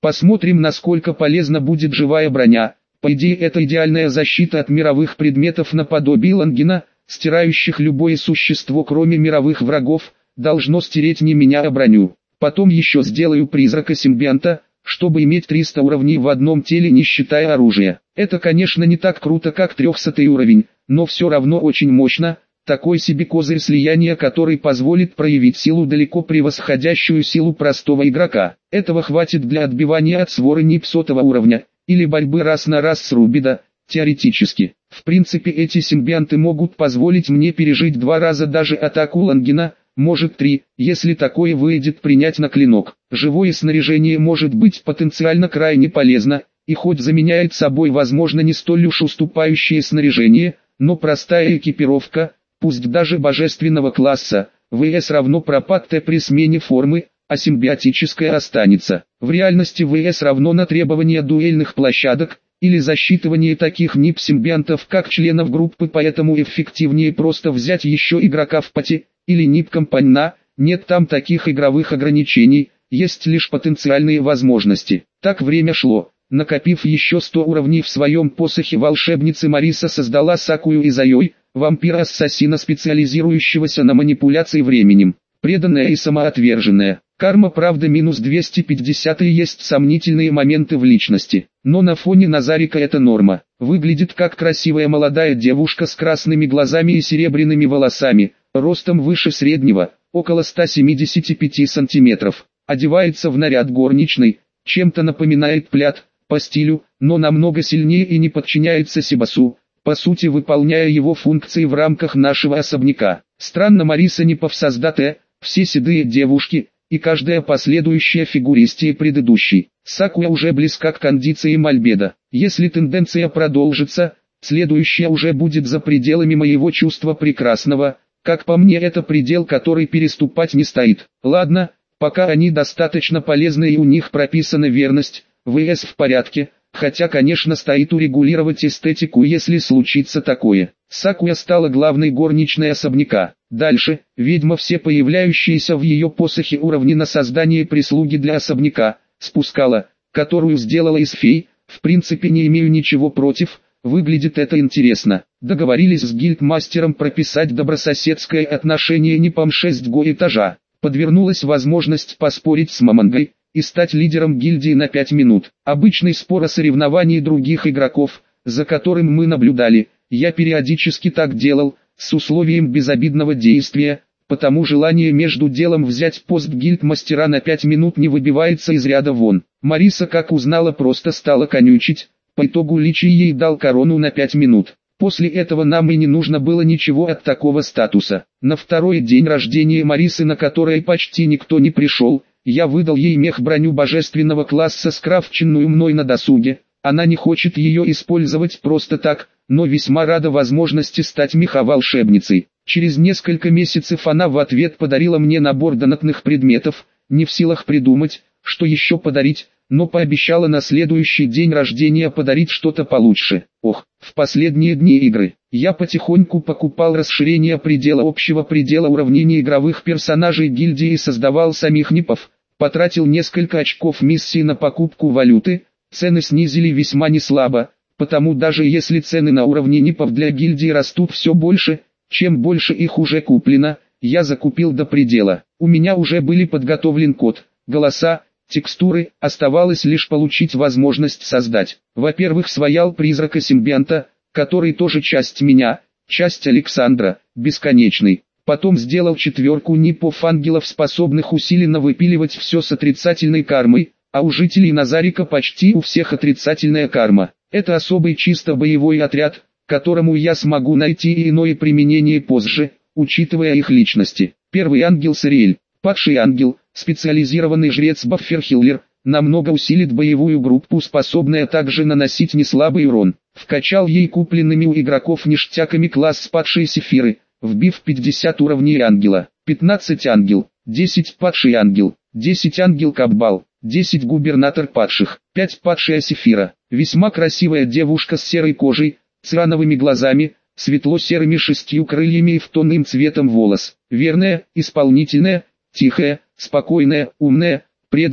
Посмотрим, насколько полезна будет живая броня. По идее, это идеальная защита от мировых предметов наподобие лангина, стирающих любое существо кроме мировых врагов, должно стереть не меня, а броню. Потом еще сделаю призрака симбионта, чтобы иметь триста уровней в одном теле, не считая оружия. Это, конечно, не так круто, как трехсотый уровень, но все равно очень мощно. Такой себе козырь слияния, который позволит проявить силу, далеко превосходящую силу простого игрока. Этого хватит для отбивания от своры нип сотого уровня, или борьбы раз на раз с Рубида, теоретически. В принципе, эти симбионты могут позволить мне пережить два раза даже атаку лангина, может три, если такое выйдет принять на клинок. Живое снаряжение может быть потенциально крайне полезно, и хоть заменяет собой возможно не столь уж уступающее снаряжение, но простая экипировка, пусть даже божественного класса, ВС равно пропад Т при смене формы, а симбиотическая останется. В реальности ВС равно на требования дуэльных площадок, или засчитывание таких нип-симбионтов как членов группы, поэтому эффективнее просто взять еще игрока в пати, или нип-компаньна, нет там таких игровых ограничений, есть лишь потенциальные возможности. Так время шло. Накопив еще сто уровней в своем посохе волшебницы, Мариса создала Сакую из Айой, вампира-ассасина, специализирующегося на манипуляции временем. Преданная и самоотверженная. Карма, правда, минус двести пятьдесят, и есть сомнительные моменты в личности. Но на фоне Назарика это норма. Выглядит как красивая молодая девушка с красными глазами и серебряными волосами, ростом выше среднего, около ста семидесяти пяти сантиметров. Одевается в наряд горничной, чем-то напоминает Плят, по стилю, но намного сильнее и не подчиняется Себасу, по сути выполняя его функции в рамках нашего особняка. Странно, Мариса не повсоздатая, все седые девушки, и каждая последующая фигуристее предыдущей. Сакуя уже близка к кондиции Мальбеда. Если тенденция продолжится, следующая уже будет за пределами моего чувства прекрасного. Как по мне, это предел, который переступать не стоит. Ладно, пока они достаточно полезны и у них прописана верность, ВС в порядке, хотя, конечно, стоит урегулировать эстетику, если случится такое. Сакуя стала главной горничной особняка. Дальше, ведьма все появляющиеся в ее посохе уровни на создание прислуги для особняка, спускала, которую сделала из фей. В принципе, не имею ничего против, выглядит это интересно. Договорились с гильдмастером прописать добрососедское отношение НИПом шестого этажа. Подвернулась возможность поспорить с Мамангой и стать лидером гильдии на пять минут. Обычный спор о соревновании других игроков, за которым мы наблюдали, я периодически так делал, с условием безобидного действия, потому желание между делом взять пост гильдмастера на пять минут не выбивается из ряда вон. Мариса, как узнала, просто стала конючить, по итогу Личи ей дал корону на пять минут. После этого нам и не нужно было ничего от такого статуса. На второй день рождения Марисы, на которое почти никто не пришел, я выдал ей мех-броню божественного класса, скрафченную мной на досуге. Она не хочет ее использовать просто так, но весьма рада возможности стать меха-волшебницей. Через несколько месяцев она в ответ подарила мне набор донатных предметов, не в силах придумать, что еще подарить, но пообещала на следующий день рождения подарить что-то получше. Ох, в последние дни игры, я потихоньку покупал расширение предела общего предела уравнений игровых персонажей гильдии и создавал самих НИПов, потратил несколько очков миссии на покупку валюты, цены снизили весьма неслабо, потому даже если цены на уровне НИПов для гильдии растут все больше, чем больше их уже куплено, я закупил до предела. У меня уже были подготовлен код, голоса, текстуры, оставалось лишь получить возможность создать. Во-первых, своял призрака симбионта, который тоже часть меня, часть Александра, бесконечный. Потом сделал четверку НИПов ангелов, способных усиленно выпиливать все с отрицательной кармой, а у жителей Назарика почти у всех отрицательная карма. Это особый чисто боевой отряд, которому я смогу найти и иное применение позже, учитывая их личности. Первый ангел Сариэль, падший ангел, специализированный жрец Бафферхиллер, намного усилит боевую группу, способная также наносить неслабый урон. Вкачал ей купленными у игроков ништяками класс падшие сефиры, вбив пятьдесят уровней ангела, пятнадцать ангел, десять падший ангел, десять ангел Каббал, десять губернатор падших, пять падшая сефира. Весьма красивая девушка с серой кожей, циановыми глазами, светло-серыми шестью крыльями и втонным цветом волос. Верная, исполнительная, тихая, спокойная, умная, преданная,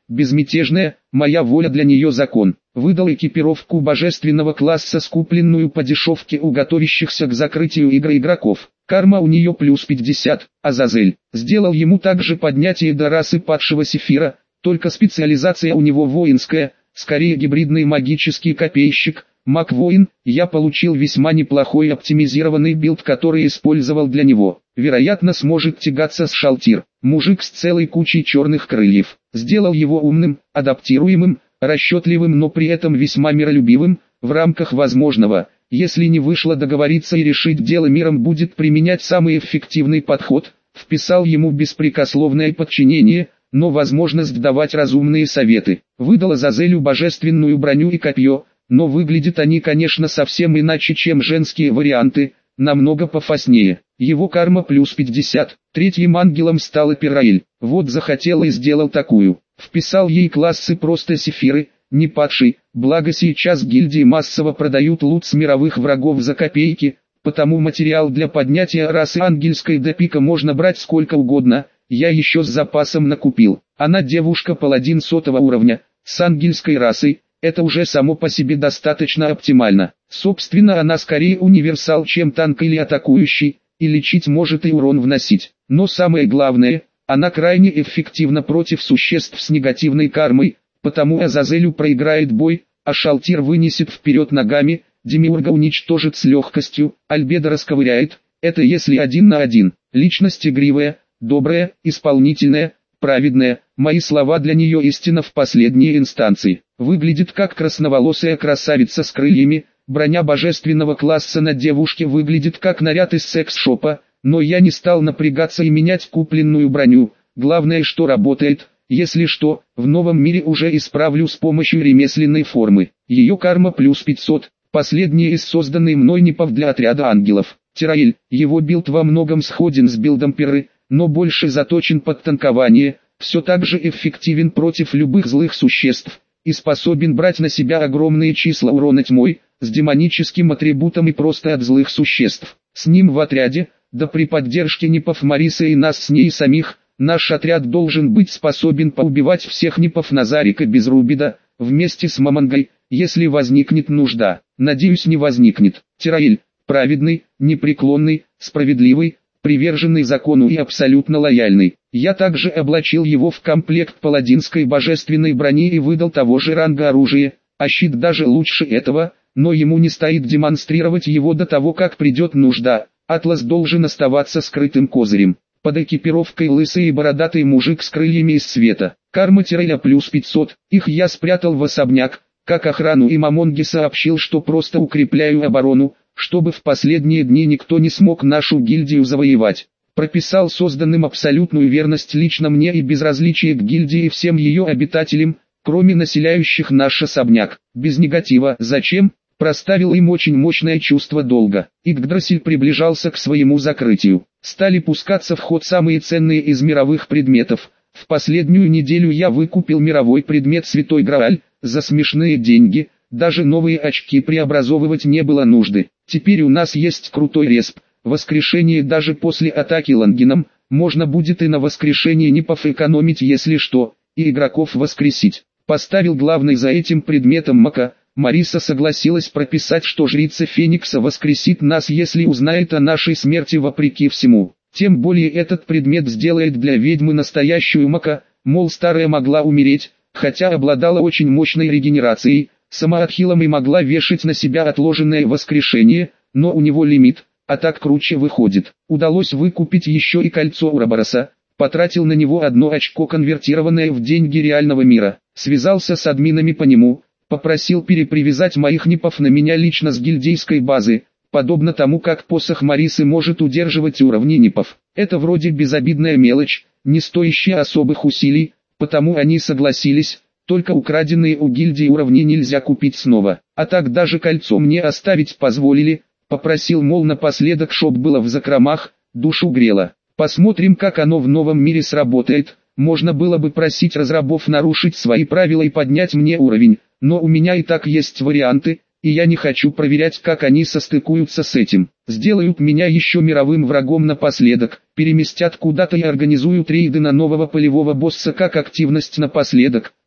безмятежная, моя воля для нее закон. Выдал экипировку божественного класса, скупленную по дешевке у готовящихся к закрытию игры игроков. Карма у нее плюс пятьдесят. Азазель. Сделал ему также поднятие до расы падшего Сефира, только специализация у него воинская, скорее гибридный магический копейщик, маг-воин. Я получил весьма неплохой оптимизированный билд, который использовал для него. Вероятно, сможет тягаться с Шалтир. Мужик с целой кучей черных крыльев. Сделал его умным, адаптируемым, расчетливым, но при этом весьма миролюбивым, в рамках возможного. Если не вышло договориться и решить дело миром, будет применять самый эффективный подход. Вписал ему беспрекословное подчинение, но возможность давать разумные советы. Выдал Азазелю божественную броню и копье, но выглядят они, конечно, совсем иначе, чем женские варианты, намного пофаснее. Его карма плюс пятьдесят. Третьим ангелом стал Пираэль. Вот захотел и сделал такую. Вписал ей классы просто Сефиры, не падший, благо сейчас гильдии массово продают лут с мировых врагов за копейки, потому материал для поднятия расы ангельской до пика можно брать сколько угодно. Я еще с запасом накупил. Она девушка-паладин сотого уровня, с ангельской расой, это уже само по себе достаточно оптимально. Собственно, она скорее универсал, чем танк или атакующий, и лечить может и урон вносить. Но самое главное, она крайне эффективна против существ с негативной кармой, потому Азазелю проиграет бой, а Шалтир вынесет вперед ногами, Демиурга уничтожит с легкостью, Альбедо расковыряет, это если один на один. Личность игривая, добрая, исполнительная, праведная, мои слова для нее истина в последней инстанции. Выглядит как красноволосая красавица с крыльями, броня божественного класса на девушке выглядит как наряд из секс-шопа, но я не стал напрягаться и менять купленную броню, главное, что работает. Если что, в новом мире уже исправлю с помощью ремесленной формы. Ее карма плюс пятьсот, последняя из созданной мной нипов для отряда ангелов. Тираэль, его билд во многом сходен с билдом Пиры, но больше заточен под танкование, все так же эффективен против любых злых существ, и способен брать на себя огромные числа урона тьмой, с демоническим атрибутом и просто от злых существ. С ним в отряде, да при поддержке нипов Марисы и нас с ней самих, наш отряд должен быть способен поубивать всех нипов Назарика без Рубида, вместе с Мамангой, если возникнет нужда. Надеюсь, не возникнет. Тираэль, праведный, непреклонный, справедливый, приверженный закону и абсолютно лояльный. Я также облачил его в комплект паладинской божественной брони и выдал того же ранга оружия, а щит даже лучше этого, но ему не стоит демонстрировать его до того, как придет нужда. Атлас должен оставаться скрытым козырем. Под экипировкой лысый и бородатый мужик с крыльями из света. Карма Тираэля плюс пятьсот, их я спрятал в особняк, как охрану, и Мамонги сообщил, что просто укрепляю оборону, чтобы в последние дни никто не смог нашу гильдию завоевать. Прописал созданным абсолютную верность лично мне и безразличие к гильдии и всем ее обитателям, кроме населяющих наш особняк. Без негатива. Зачем? Проставил им очень мощное чувство долга. Игдрасиль приближался к своему закрытию. Стали пускаться в ход самые ценные из мировых предметов. В последнюю неделю я выкупил мировой предмет Святой Грааль, за смешные деньги, даже новые очки преобразовывать не было нужды. Теперь у нас есть крутой респ, воскрешение даже после атаки Лангеном, можно будет и на воскрешение нипов экономить, если что, и игроков воскресить. Поставил главный за этим предметом Мака. Мариса согласилась прописать, что жрица Феникса воскресит нас, если узнает о нашей смерти вопреки всему. Тем более этот предмет сделает для ведьмы настоящую Мака, мол, старая могла умереть, хотя обладала очень мощной регенерацией, самоотхилом и могла вешать на себя отложенное воскрешение, но у него лимит, а так круче выходит. Удалось выкупить еще и кольцо Урабороса, потратил на него одно очко, конвертированное в деньги реального мира, связался с админами по нему, попросил перепривязать моих нипов на меня лично с гильдейской базы, подобно тому, как посох Марисы может удерживать уровни нипов. Это вроде безобидная мелочь, не стоящая особых усилий, потому они согласились, только украденные у гильдии уровни нельзя купить снова. А так даже кольцо мне оставить позволили, попросил, мол, напоследок, чтоб было в закромах, душу грело. Посмотрим, как оно в новом мире сработает. Можно было бы просить разрабов нарушить свои правила и поднять мне уровень, но у меня и так есть варианты, и я не хочу проверять, как они состыкуются с этим. Сделают меня еще мировым врагом напоследок, переместят куда-то и организуют рейды на нового полевого босса как активность напоследок,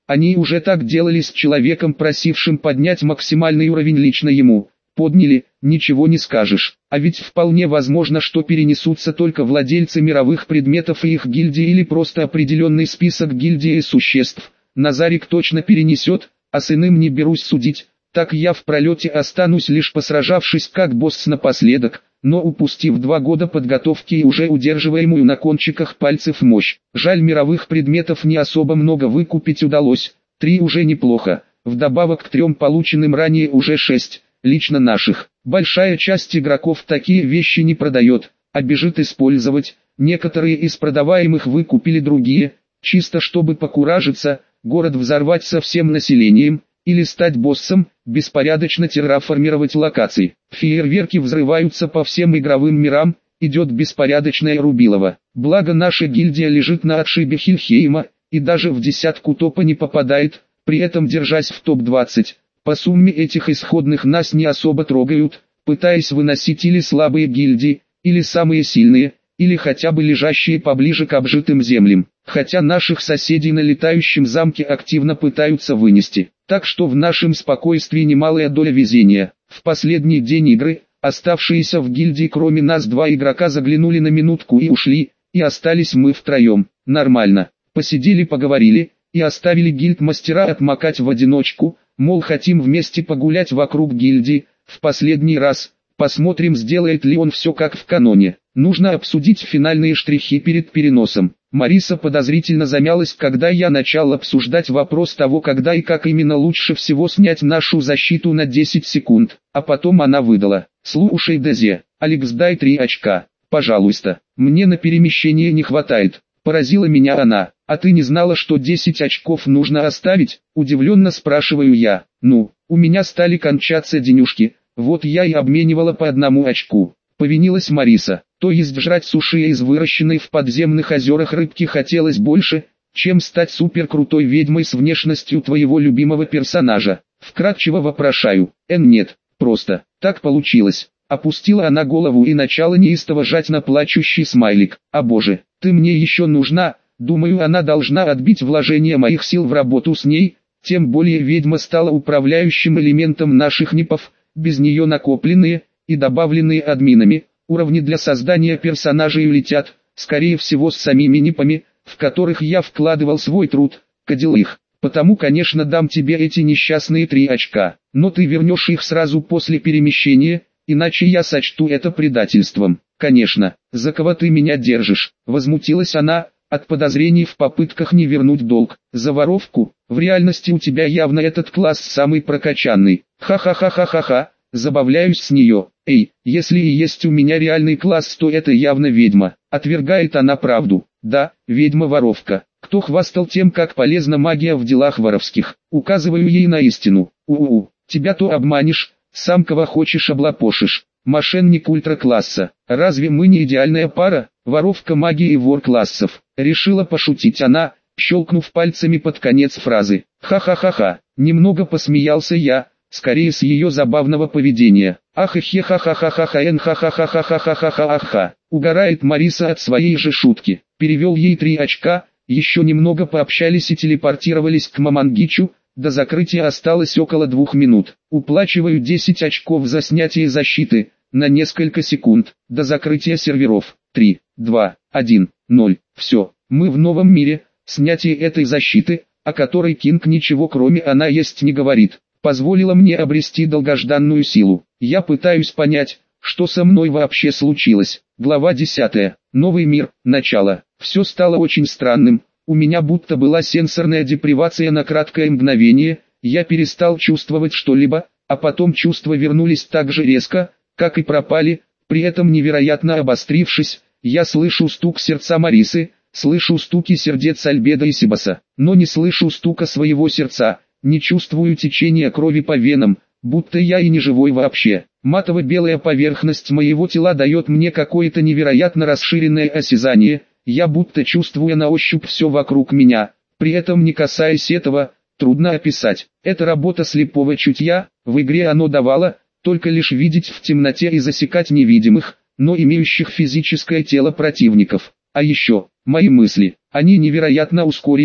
Они уже так делали с человеком, просившим поднять максимальный уровень лично ему. Подняли, ничего не скажешь. А ведь вполне возможно, что перенесутся только владельцы мировых предметов и их гильдии или просто определенный список гильдии и существ. Назарик точно перенесет, а с иным не берусь судить. Так я в пролете останусь, лишь посражавшись как босс напоследок, но упустив два года подготовки и уже удерживаемую на кончиках пальцев мощь. Жаль, мировых предметов не особо много выкупить удалось, три уже неплохо, вдобавок к трем полученным ранее уже шесть, лично наших. Большая часть игроков такие вещи не продает, а бежит использовать, некоторые из продаваемых выкупили другие, чисто чтобы покуражиться, город взорвать со всем населением, или стать боссом, беспорядочно терраформировать локации. Фейерверки взрываются по всем игровым мирам, идет беспорядочное рубилово. Благо наша гильдия лежит на отшибе Хильхейма, и даже в десятку топа не попадает, при этом держась в топ двадцать. По сумме этих исходных нас не особо трогают, пытаясь выносить или слабые гильдии, или самые сильные, или хотя бы лежащие поближе к обжитым землям. Хотя наших соседей на летающем замке активно пытаются вынести. Так что в нашем спокойствии немалая доля везения. В последний день игры, оставшиеся в гильдии кроме нас два игрока заглянули на минутку и ушли, и остались мы втроем. Нормально. Посидели, поговорили, и оставили гильдмастера отмокать в одиночку, мол, хотим вместе погулять вокруг гильдии, в последний раз, посмотрим, сделает ли он все как в каноне. Нужно обсудить финальные штрихи перед переносом. Мариса подозрительно замялась, когда я начал обсуждать вопрос того, когда и как именно лучше всего снять нашу защиту на десять секунд. А потом она выдала: «Слушай, Дезе, Алекс, дай три очка, пожалуйста, мне на перемещение не хватает». Поразила меня она: «А ты не знала, что десять очков нужно оставить?» Удивленно спрашиваю я. «Ну, у меня стали кончаться денюжки, вот я и обменивала по одному очку». Повинилась Мариса. То есть жрать суши из выращенной в подземных озерах рыбки хотелось больше, чем стать суперкрутой ведьмой с внешностью твоего любимого персонажа. Вкратчиво вопрошаю. Эн, нет, просто, так получилось. Опустила она голову и начала неистово жать на плачущий смайлик. А боже, ты мне еще нужна. Думаю, она должна отбить вложение моих сил в работу с ней, тем более ведьма стала управляющим элементом наших нипов, без нее накопленные и добавленные админами уровни для создания персонажей улетят, скорее всего с самими нипами, в которых я вкладывал свой труд, кадил их. Потому, конечно, дам тебе эти несчастные три очка, но ты вернешь их сразу после перемещения, иначе я сочту это предательством. Конечно, за кого ты меня держишь? Возмутилась она, от подозрений в попытках не вернуть долг. За воровку? В реальности у тебя явно этот класс самый прокачанный. Ха-ха-ха-ха-ха-ха. Забавляюсь с нее. Эй, если и есть у меня реальный класс, то это явно ведьма. Отвергает она правду. Да, ведьма-воровка. Кто хвастал тем, как полезна магия в делах воровских? Указываю ей на истину. У-у-у, тебя то обманешь, сам кого хочешь облапошишь. Мошенник ультракласса. Разве мы не идеальная пара? Воровка магии и вор классов. Решила пошутить она, щелкнув пальцами под конец фразы. Ха-ха-ха-ха. Немного посмеялся я. Скорее с ее забавного поведения. Ах-хе-ха-ха-ха-ха-ха-эн ха-ха-ха-ха-ха-ха-ха-ха-ха. Угорает Мариса от своей же шутки. Перевел ей три очка, еще немного пообщались и телепортировались к Мамангичу. До закрытия осталось около двух минут. Уплачиваю десять очков за снятие защиты, на несколько секунд. До закрытия серверов. три, два, один, ноль. Все, мы в новом мире. Снятие этой защиты, о которой Кинг ничего кроме «она есть» не говорит, позволило мне обрести долгожданную силу. Я пытаюсь понять, что со мной вообще случилось. Глава десятая. Новый мир. Начало. Все стало очень странным. У меня будто была сенсорная депривация на краткое мгновение. Я перестал чувствовать что-либо, а потом чувства вернулись так же резко, как и пропали. При этом невероятно обострившись, я слышу стук сердца Марисы, слышу стуки сердец Альбеда и Сибаса, но не слышу стука своего сердца. Не чувствую течения крови по венам, будто я и не живой вообще. Матово-белая поверхность моего тела дает мне какое-то невероятно расширенное осязание, я будто чувствую на ощупь все вокруг меня, при этом не касаясь этого, трудно описать. Это работа слепого чутья, в игре оно давало, только лишь видеть в темноте и засекать невидимых, но имеющих физическое тело противников. А еще, мои мысли, они невероятно ускорились.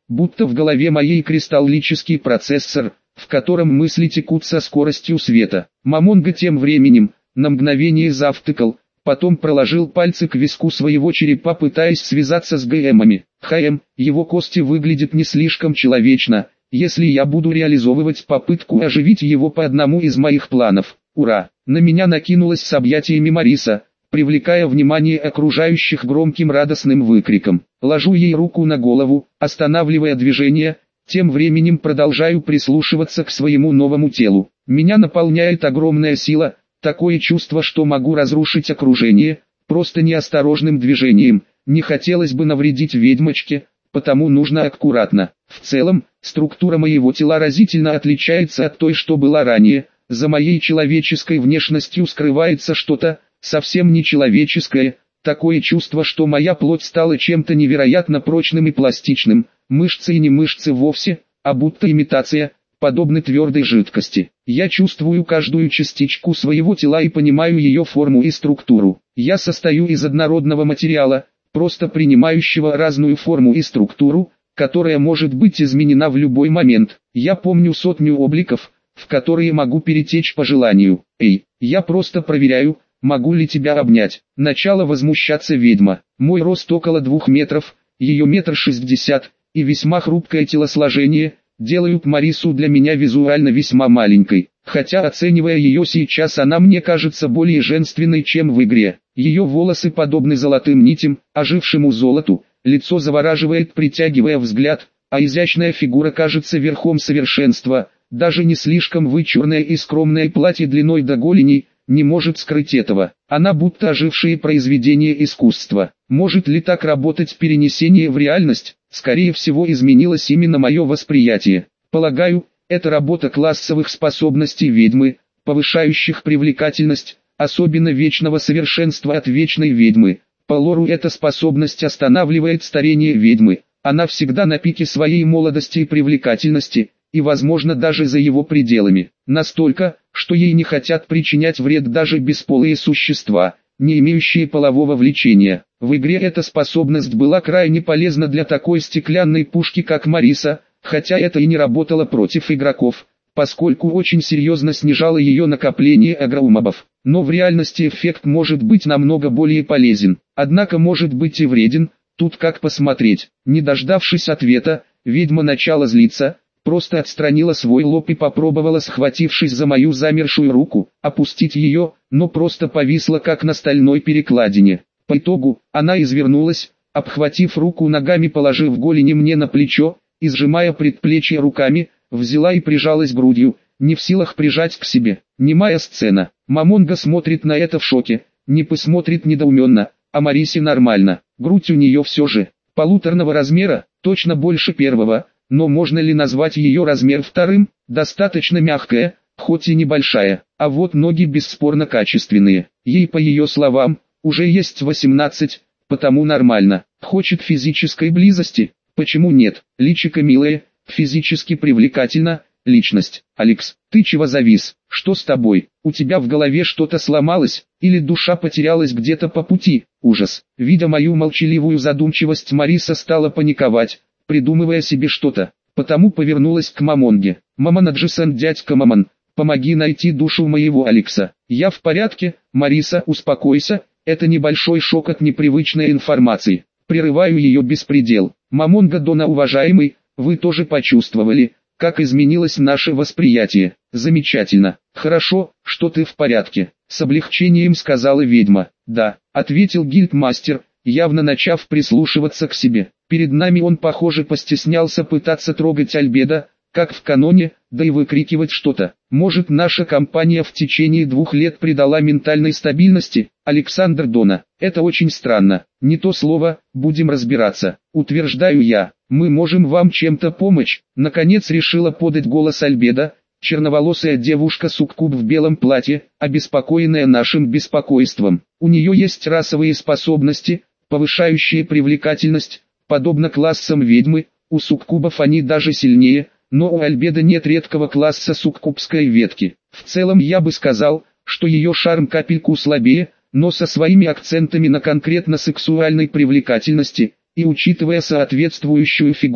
будто в голове моей кристаллический процессор, в котором мысли текут со скоростью света. Мамонга тем временем, на мгновение завтыкал, потом проложил пальцы к виску своего черепа, пытаясь связаться с ГМами. ХМ, его кости выглядят не слишком человечно, если я буду реализовывать попытку оживить его по одному из моих планов. Ура! На меня накинулась с объятиями Мариса, привлекая внимание окружающих громким радостным выкриком. Ложу ей руку на голову, останавливая движение, тем временем продолжаю прислушиваться к своему новому телу. Меня наполняет огромная сила, такое чувство, что могу разрушить окружение, просто неосторожным движением. Не хотелось бы навредить ведьмочке, потому нужно аккуратно. В целом, структура моего тела разительно отличается от той, что была ранее. За моей человеческой внешностью скрывается что-то совсем нечеловеческое, такое чувство, что моя плоть стала чем-то невероятно прочным и пластичным, мышцы и не мышцы вовсе, а будто имитация, подобны твердой жидкости. Я чувствую каждую частичку своего тела и понимаю ее форму и структуру. Я состою из однородного материала, просто принимающего разную форму и структуру, которая может быть изменена в любой момент. Я помню сотню обликов, в которые могу перетечь по желанию. Эй, я просто проверяю, могу ли тебя обнять. Начало возмущаться ведьма. Мой рост около двух метров, ее метр шестьдесят, и весьма хрупкое телосложение, делают Марису для меня визуально весьма маленькой. Хотя, оценивая ее сейчас, она мне кажется более женственной, чем в игре. Ее волосы подобны золотым нитям, ожившему золоту, лицо завораживает, притягивая взгляд, а изящная фигура кажется верхом совершенства. Даже не слишком вычурное и скромное платье длиной до голеней не может скрыть этого. Она будто ожившее произведение искусства. Может ли так работать перенесение в реальность? Скорее всего, изменилось именно мое восприятие. Полагаю, это работа классовых способностей ведьмы, повышающих привлекательность, особенно вечного совершенства от вечной ведьмы. По лору эта способность останавливает старение ведьмы. Она всегда на пике своей молодости и привлекательности, и возможно даже за его пределами. Настолько, что ей не хотят причинять вред даже бесполые существа, не имеющие полового влечения. В игре эта способность была крайне полезна для такой стеклянной пушки, как Мариса, хотя это и не работало против игроков, поскольку очень серьезно снижало ее накопление агроумобов. Но в реальности эффект может быть намного более полезен, однако может быть и вреден, тут как посмотреть. Не дождавшись ответа, ведьма начала злиться, просто отстранила свой лоб и попробовала, схватившись за мою замершую руку, опустить ее, но просто повисла как на стальной перекладине. По итогу, она извернулась, обхватив руку ногами, положив голени мне на плечо, и сжимая предплечье руками, взяла и прижалась грудью, не в силах прижать к себе. Немая сцена. Мамонга смотрит на это в шоке, не посмотрит недоуменно, а Марисе нормально. Грудь у нее все же полуторного размера, точно больше первого. Но можно ли назвать ее размер вторым? Достаточно мягкая, хоть и небольшая, а вот ноги бесспорно качественные. Ей, по ее словам, уже есть восемнадцать, потому нормально. Хочет физической близости? Почему нет? Личико милое, физически привлекательно, личность. Алекс, ты чего завис? Что с тобой? У тебя в голове что-то сломалось? Или душа потерялась где-то по пути? Ужас. Видя мою молчаливую задумчивость, Мариса стала паниковать, придумывая себе что-то, потому повернулась к Мамонге. «Маман Аджисан, дядька Маман, помоги найти душу моего Алекса». «Я в порядке, Мариса, успокойся, это небольшой шок от непривычной информации». Прерываю ее беспредел. «Мамонга Дона, уважаемый, вы тоже почувствовали, как изменилось наше восприятие. Замечательно. Хорошо, что ты в порядке», с облегчением сказала ведьма. «Да», ответил гильдмастер, явно начав прислушиваться к себе. Перед нами он, похоже, постеснялся пытаться трогать Альбедо, как в каноне, да и выкрикивать что-то. Может, наша компания в течение двух лет придала ментальной стабильности? Александр Дона, это очень странно. Не то слово, будем разбираться. Утверждаю я, мы можем вам чем-то помочь. Наконец решила подать голос Альбедо, черноволосая девушка-суккуб в белом платье, обеспокоенная нашим беспокойством. У нее есть расовые способности, повышающие привлекательность, подобно классам ведьмы, у суккубов они даже сильнее, но у Альбедо нет редкого класса суккубской ветки. В целом я бы сказал, что ее шарм капельку слабее, но со своими акцентами на конкретно сексуальной привлекательности, и учитывая соответствующую фигуру,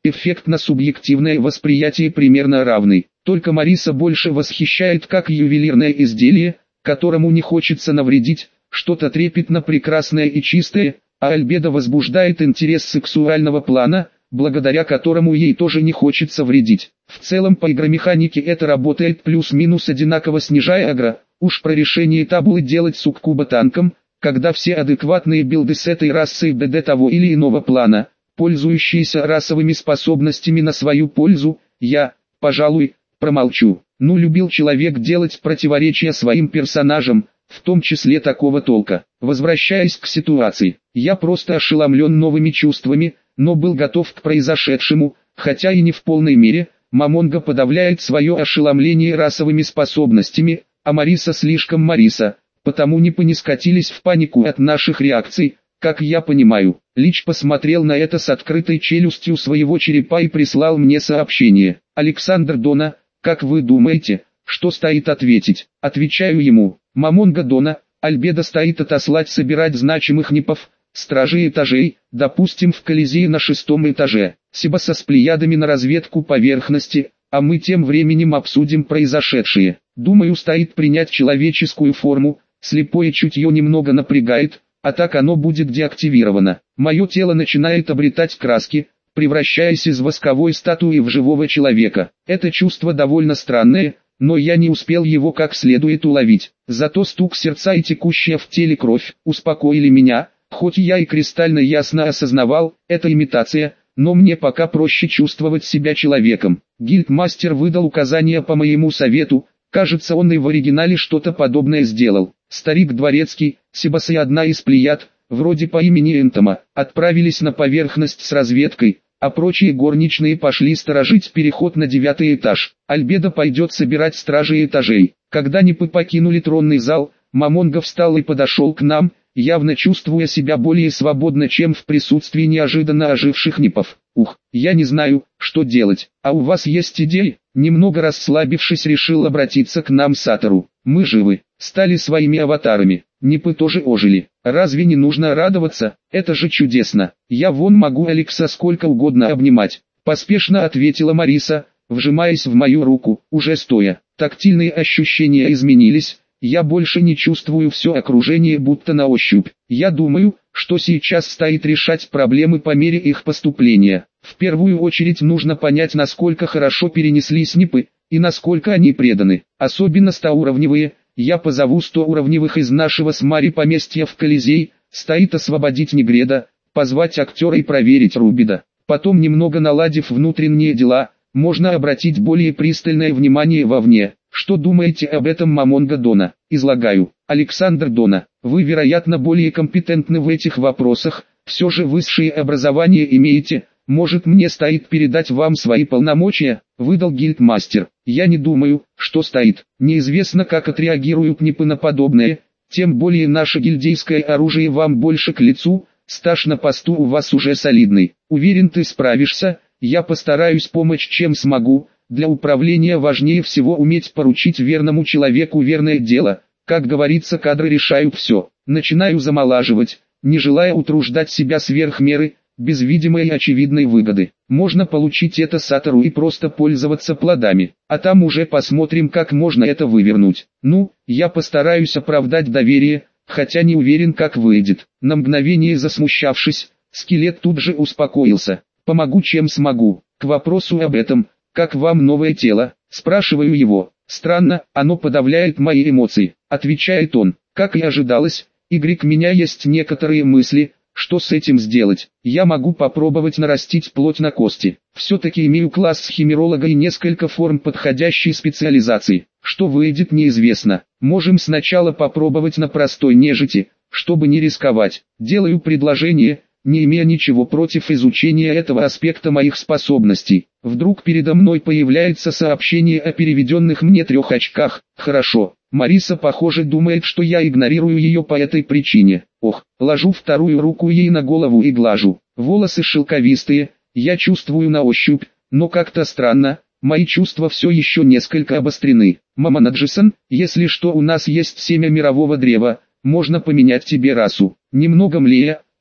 Эффект на субъективное восприятие примерно равный. Только Мариса больше восхищает как ювелирное изделие, которому не хочется навредить, что-то трепетно прекрасное и чистое, а Альбедо возбуждает интерес сексуального плана, благодаря которому ей тоже не хочется вредить. В целом по игромеханике это работает плюс-минус одинаково, снижая агро. Уж про решение таблы делать суккуба танком, когда все адекватные билды с этой расой БД того или иного плана, пользующиеся расовыми способностями на свою пользу, я, пожалуй, промолчу. Ну, любил человек делать противоречия своим персонажам, в том числе такого толка. Возвращаясь к ситуации, я просто ошеломлен новыми чувствами, но был готов к произошедшему, хотя и не в полной мере. Мамонга подавляет свое ошеломление расовыми способностями, а Мариса слишком Мариса, потому не поскатились в панику от наших реакций, как я понимаю. Лич посмотрел на это с открытой челюстью своего черепа и прислал мне сообщение. Александр Дона, как вы думаете, что стоит ответить? Отвечаю ему. Мамонга Дона, Альбедо стоит отослать собирать значимых непов, стражей этажей, допустим в Колизее на шестом этаже, Себаса с плеядами на разведку поверхности, а мы тем временем обсудим произошедшее. Думаю, стоит принять человеческую форму, слепое чутье немного напрягает, а так оно будет деактивировано. Мое тело начинает обретать краски, превращаясь из восковой статуи в живого человека. Это чувство довольно странное, но я не успел его как следует уловить. Зато стук сердца и текущая в теле кровь успокоили меня, хоть я и кристально ясно осознавал, это имитация, но мне пока проще чувствовать себя человеком. Гильдмастер выдал указания по моему совету, кажется, он и в оригинале что-то подобное сделал. Старик Дворецкий, Себас и одна из плеяд, вроде по имени Энтома, отправились на поверхность с разведкой, а прочие горничные пошли сторожить переход на девятый этаж. Альбедо пойдет собирать стражей этажей. Когда непы покинули тронный зал, Мамонга встал и подошел к нам, явно чувствуя себя более свободно, чем в присутствии неожиданно оживших непов. Ух, я не знаю, что делать. А у вас есть идеи? Немного расслабившись, решил обратиться к нам Сатору. Мы живы, стали своими аватарами. Непы тоже ожили. Разве не нужно радоваться? Это же чудесно. Я вон могу Алекса сколько угодно обнимать. Поспешно ответила Мариса, вжимаясь в мою руку, уже стоя. Тактильные ощущения изменились. Я больше не чувствую все окружение будто на ощупь. Я думаю, что сейчас стоит решать проблемы по мере их поступления. В первую очередь нужно понять, насколько хорошо перенеслись непы, и насколько они преданы. Особенно стоуровневые. Я позову сто уровневых из нашего с Мари поместья в Колизей, стоит освободить Негреда, позвать актера и проверить Рубида. Потом, немного наладив внутренние дела, можно обратить более пристальное внимание вовне. Что думаете об этом, Мамонга Дона? Излагаю. Александр Дона, вы, вероятно, более компетентны в этих вопросах, все же высшее образование имеете. Может, мне стоит передать вам свои полномочия? Выдал гильдмастер. Я не думаю, что стоит. Неизвестно, как отреагируют непы на подобное, тем более наше гильдейское оружие вам больше к лицу, стаж на посту у вас уже солидный. Уверен, ты справишься, я постараюсь помочь чем смогу. Для управления важнее всего уметь поручить верному человеку верное дело. Как говорится, кадры решают все. Начинаю замолаживать, не желая утруждать себя сверх меры, без видимой и очевидной выгоды. Можно получить это Сатору и просто пользоваться плодами, а там уже посмотрим, как можно это вывернуть. Ну, я постараюсь оправдать доверие, хотя не уверен, как выйдет. На мгновение засмущавшись, скелет тут же успокоился. Помогу чем смогу. К вопросу об этом, как вам новое тело, спрашиваю его. Странно, оно подавляет мои эмоции, отвечает он. Как и ожидалось, Игрек, меня есть некоторые мысли. Что с этим сделать? Я могу попробовать нарастить плоть на кости. Все-таки имею класс химеролога и несколько форм подходящей специализации. Что выйдет, неизвестно. Можем сначала попробовать на простой нежити, чтобы не рисковать. Делаю предложение, не имея ничего против изучения этого аспекта моих способностей. Вдруг передо мной появляется сообщение о переведенных мне трех очках. Хорошо. Мариса, похоже, думает, что я игнорирую ее по этой причине. Ох, ложу вторую руку ей на голову и глажу. Волосы шелковистые, я чувствую на ощупь, но как-то странно, мои чувства все еще несколько обострены. Мама Наджисон, если что, у нас есть семя мирового древа, можно поменять тебе расу. Немного млея,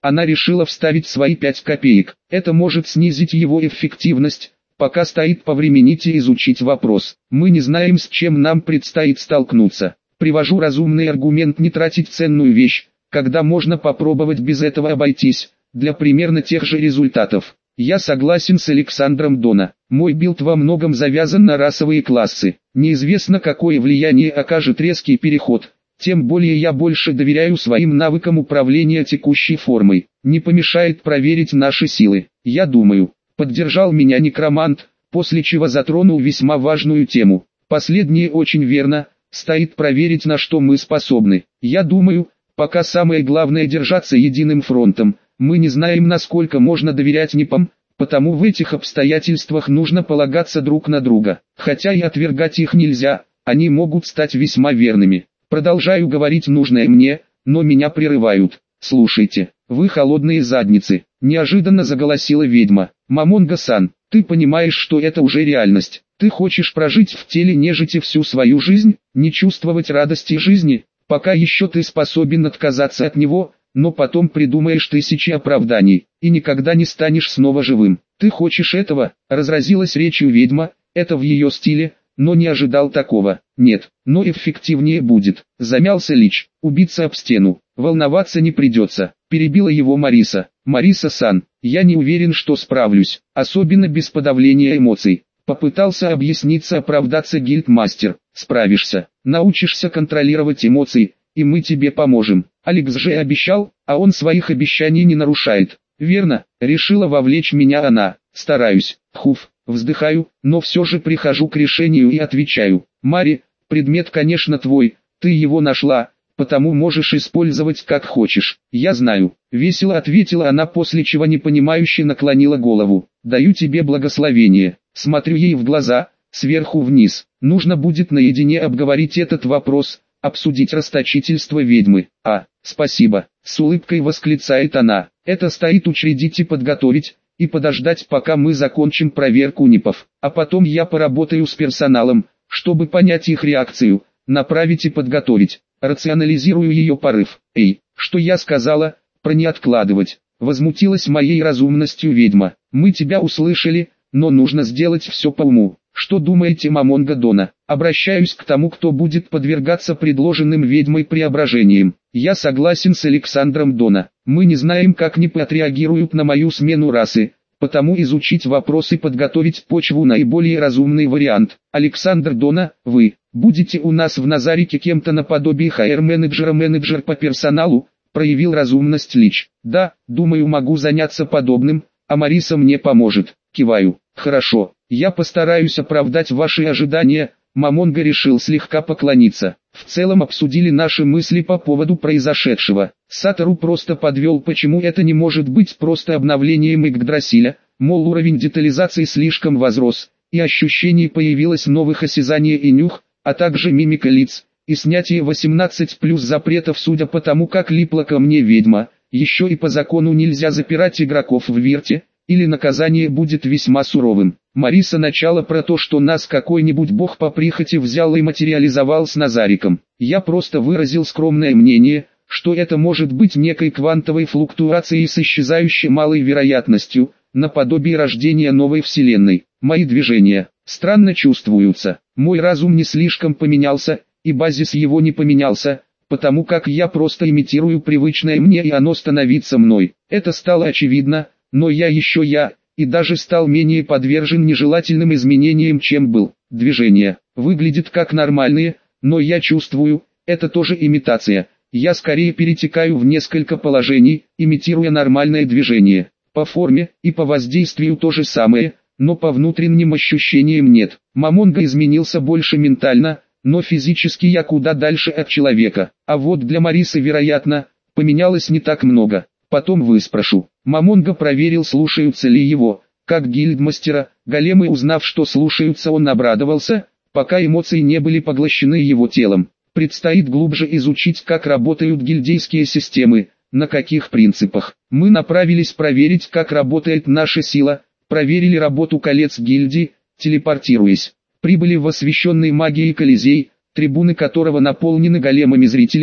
Она решила вставить свои пять копеек. Это может снизить его эффективность. Пока стоит повременить и изучить вопрос. Мы не знаем, с чем нам предстоит столкнуться. Привожу разумный аргумент не тратить ценную вещь, когда можно попробовать без этого обойтись, для примерно тех же результатов. Я согласен с Александром Дона. Мой билд во многом завязан на расовые классы. Неизвестно, какое влияние окажет резкий переход. Тем более я больше доверяю своим навыкам управления текущей формой. Не помешает проверить наши силы. Я думаю, поддержал меня некромант, после чего затронул весьма важную тему. Последнее очень верно, стоит проверить, на что мы способны. Я думаю, пока самое главное держаться единым фронтом. Мы не знаем, насколько можно доверять НИПам, потому в этих обстоятельствах нужно полагаться друг на друга. Хотя и отвергать их нельзя, они могут стать весьма верными. Продолжаю говорить нужное мне, но меня прерывают. Слушайте, вы холодные задницы, неожиданно заголосила ведьма. Мамонга-сан, ты понимаешь, что это уже реальность. Ты хочешь прожить в теле нежити всю свою жизнь, не чувствовать радости жизни, пока еще ты способен отказаться от него, но потом придумаешь тысячи оправданий, и никогда не станешь снова живым. Ты хочешь этого? Разразилась речью ведьма, это в ее стиле, но не ожидал такого. Нет, но эффективнее будет. Замялся Лич, убиться об стену, волноваться не придется. Перебила его Мариса. Мариса-сан, я не уверен, что справлюсь, особенно без подавления эмоций. Попытался объясниться, оправдаться гильдмастер. Справишься, научишься контролировать эмоции, и мы тебе поможем. Алекс же обещал, а он своих обещаний не нарушает. Верно, решила вовлечь меня она. Стараюсь, хуф, вздыхаю, но все же прихожу к решению и отвечаю. Мари, предмет конечно твой, ты его нашла, потому можешь использовать как хочешь. Я знаю, весело ответила она, после чего непонимающе наклонила голову. Даю тебе благословение. Смотрю ей в глаза, сверху вниз. Нужно будет наедине обговорить этот вопрос, обсудить расточительство ведьмы. А, спасибо, с улыбкой восклицает она. Это стоит учредить и подготовить, и подождать, пока мы закончим проверку НИПов. А потом я поработаю с персоналом, чтобы понять их реакцию, направить и подготовить. Рационализирую ее порыв. Эй, что я сказала, про не откладывать. Возмутилась моей разумностью ведьма. Мы тебя услышали, но нужно сделать все по уму. Что думаете, Мамонга Дона? Обращаюсь к тому, кто будет подвергаться предложенным ведьмой преображениям. Я согласен с Александром Дона. Мы не знаем, как НИПы отреагируют на мою смену расы, потому изучить вопрос и подготовить почву — наиболее разумный вариант. Александр Дона, вы будете у нас в Назарике кем-то наподобие эйч ар-менеджера, менеджер по персоналу, проявил разумность Лич. Да, думаю, могу заняться подобным, а Мариса мне поможет. Киваю. Хорошо, я постараюсь оправдать ваши ожидания. Мамонга решил слегка поклониться. В целом обсудили наши мысли по поводу произошедшего. Сатору просто подвел, почему это не может быть просто обновлением Игдрасиля, мол, уровень детализации слишком возрос, и ощущений появилось новых осязания и нюх, а также мимика лиц, и снятие восемнадцать плюс запретов, судя по тому, как липла ко мне ведьма. Еще и по закону нельзя запирать игроков в Вирте, или наказание будет весьма суровым. Мариса начала про то, что нас какой-нибудь бог по прихоти взял и материализовал с Назариком. Я просто выразил скромное мнение, что это может быть некой квантовой флуктуацией с исчезающей малой вероятностью, наподобие рождения новой вселенной. Мои движения странно чувствуются. Мой разум не слишком поменялся, и базис его не поменялся, потому как я просто имитирую привычное мне, и оно становится мной. Это стало очевидно. Но я еще я, и даже стал менее подвержен нежелательным изменениям, чем был. Движения выглядят как нормальные, но я чувствую, это тоже имитация. Я скорее перетекаю в несколько положений, имитируя нормальное движение. По форме и по воздействию то же самое, но по внутренним ощущениям нет. Мамонга изменился больше ментально, но физически я куда дальше от человека. А вот для Марисы, вероятно, поменялось не так много. Потом выспрошу. Мамонга проверил, слушаются ли его, как гильдмастера. Големы, узнав, что слушаются, он обрадовался, пока эмоции не были поглощены его телом. Предстоит глубже изучить, как работают гильдейские системы, на каких принципах. Мы направились проверить, как работает наша сила, проверили работу колец гильдии, телепортируясь. Прибыли в освещенный магией Колизей, трибуны которого наполнены големами-зрителями.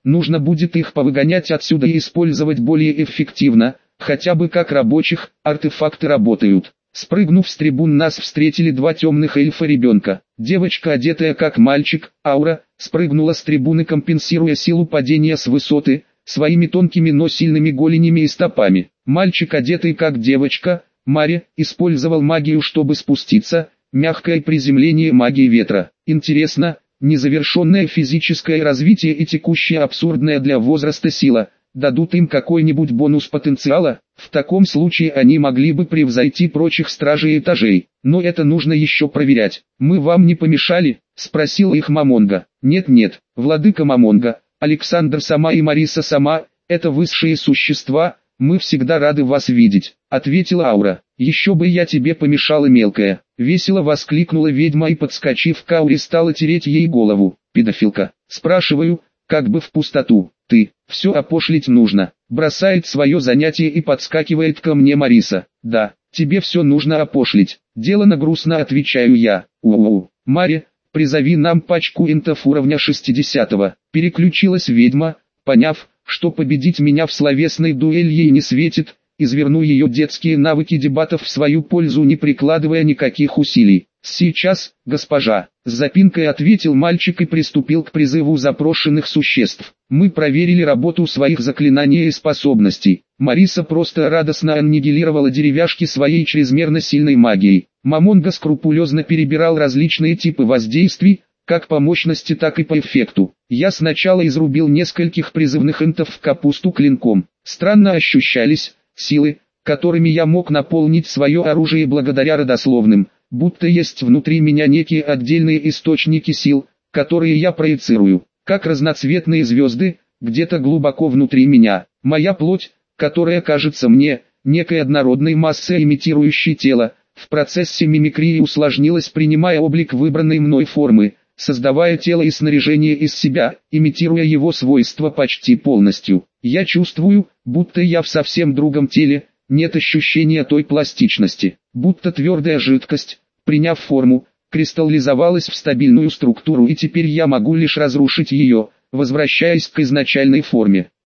нужно будет их повыгонять отсюда и использовать более эффективно, хотя бы как рабочих, артефакты работают. Спрыгнув с трибун, нас встретили два темных эльфа-ребенка. Девочка, одетая как мальчик, Аура, спрыгнула с трибуны, компенсируя силу падения с высоты, своими тонкими, но сильными голенями и стопами. Мальчик, одетый как девочка, Мари, использовал магию, чтобы спуститься, мягкое приземление магии ветра. Интересно, незавершенное физическое развитие и текущая абсурдная для возраста сила дадут им какой-нибудь бонус потенциала? В таком случае они могли бы превзойти прочих стражей этажей. Но это нужно еще проверять. «Мы вам не помешали?» – спросил их Мамонга. «Нет-нет, владыка Мамонга, Александр сама и Мариса сама – это высшие существа, мы всегда рады вас видеть», – ответила Аура. «Еще бы я тебе помешала, мелкая!» – весело воскликнула ведьма и, подскочив к Ауре, стала тереть ей голову. «Педофилка, спрашиваю, как бы в пустоту, ты, все опошлить нужно», – бросает свое занятие и подскакивает ко мне Мариса. «Да, тебе все нужно опошлить», – делано грустно отвечаю я. «У-у-у, Мари, призови нам пачку интов уровня шестидесятого», – переключилась ведьма, поняв, что победить меня в словесной дуэли ей не светит, изверну ее детские навыки дебатов в свою пользу, не прикладывая никаких усилий. «Сейчас, госпожа», — с запинкой ответил мальчик и приступил к призыву запрошенных существ. Мы проверили работу своих заклинаний и способностей. Мариса просто радостно аннигилировала деревяшки своей чрезмерно сильной магией. Мамонга скрупулезно перебирал различные типы воздействий, как по мощности, так и по эффекту. Я сначала изрубил нескольких призывных интов в капусту клинком. Странно ощущались силы, которыми я мог наполнить свое оружие благодаря родословным, будто есть внутри меня некие отдельные источники сил, которые я проецирую, как разноцветные звезды, где-то глубоко внутри меня. Моя плоть, которая кажется мне некой однородной массой, имитирующей тело, в процессе мимикрии усложнилась, принимая облик выбранной мной формы, создавая тело и снаряжение из себя, имитируя его свойства почти полностью. Я чувствую, будто я в совсем другом теле, нет ощущения той пластичности, будто твердая жидкость, приняв форму, кристаллизовалась в стабильную структуру, и теперь я могу лишь разрушить ее, возвращаясь к изначальной форме.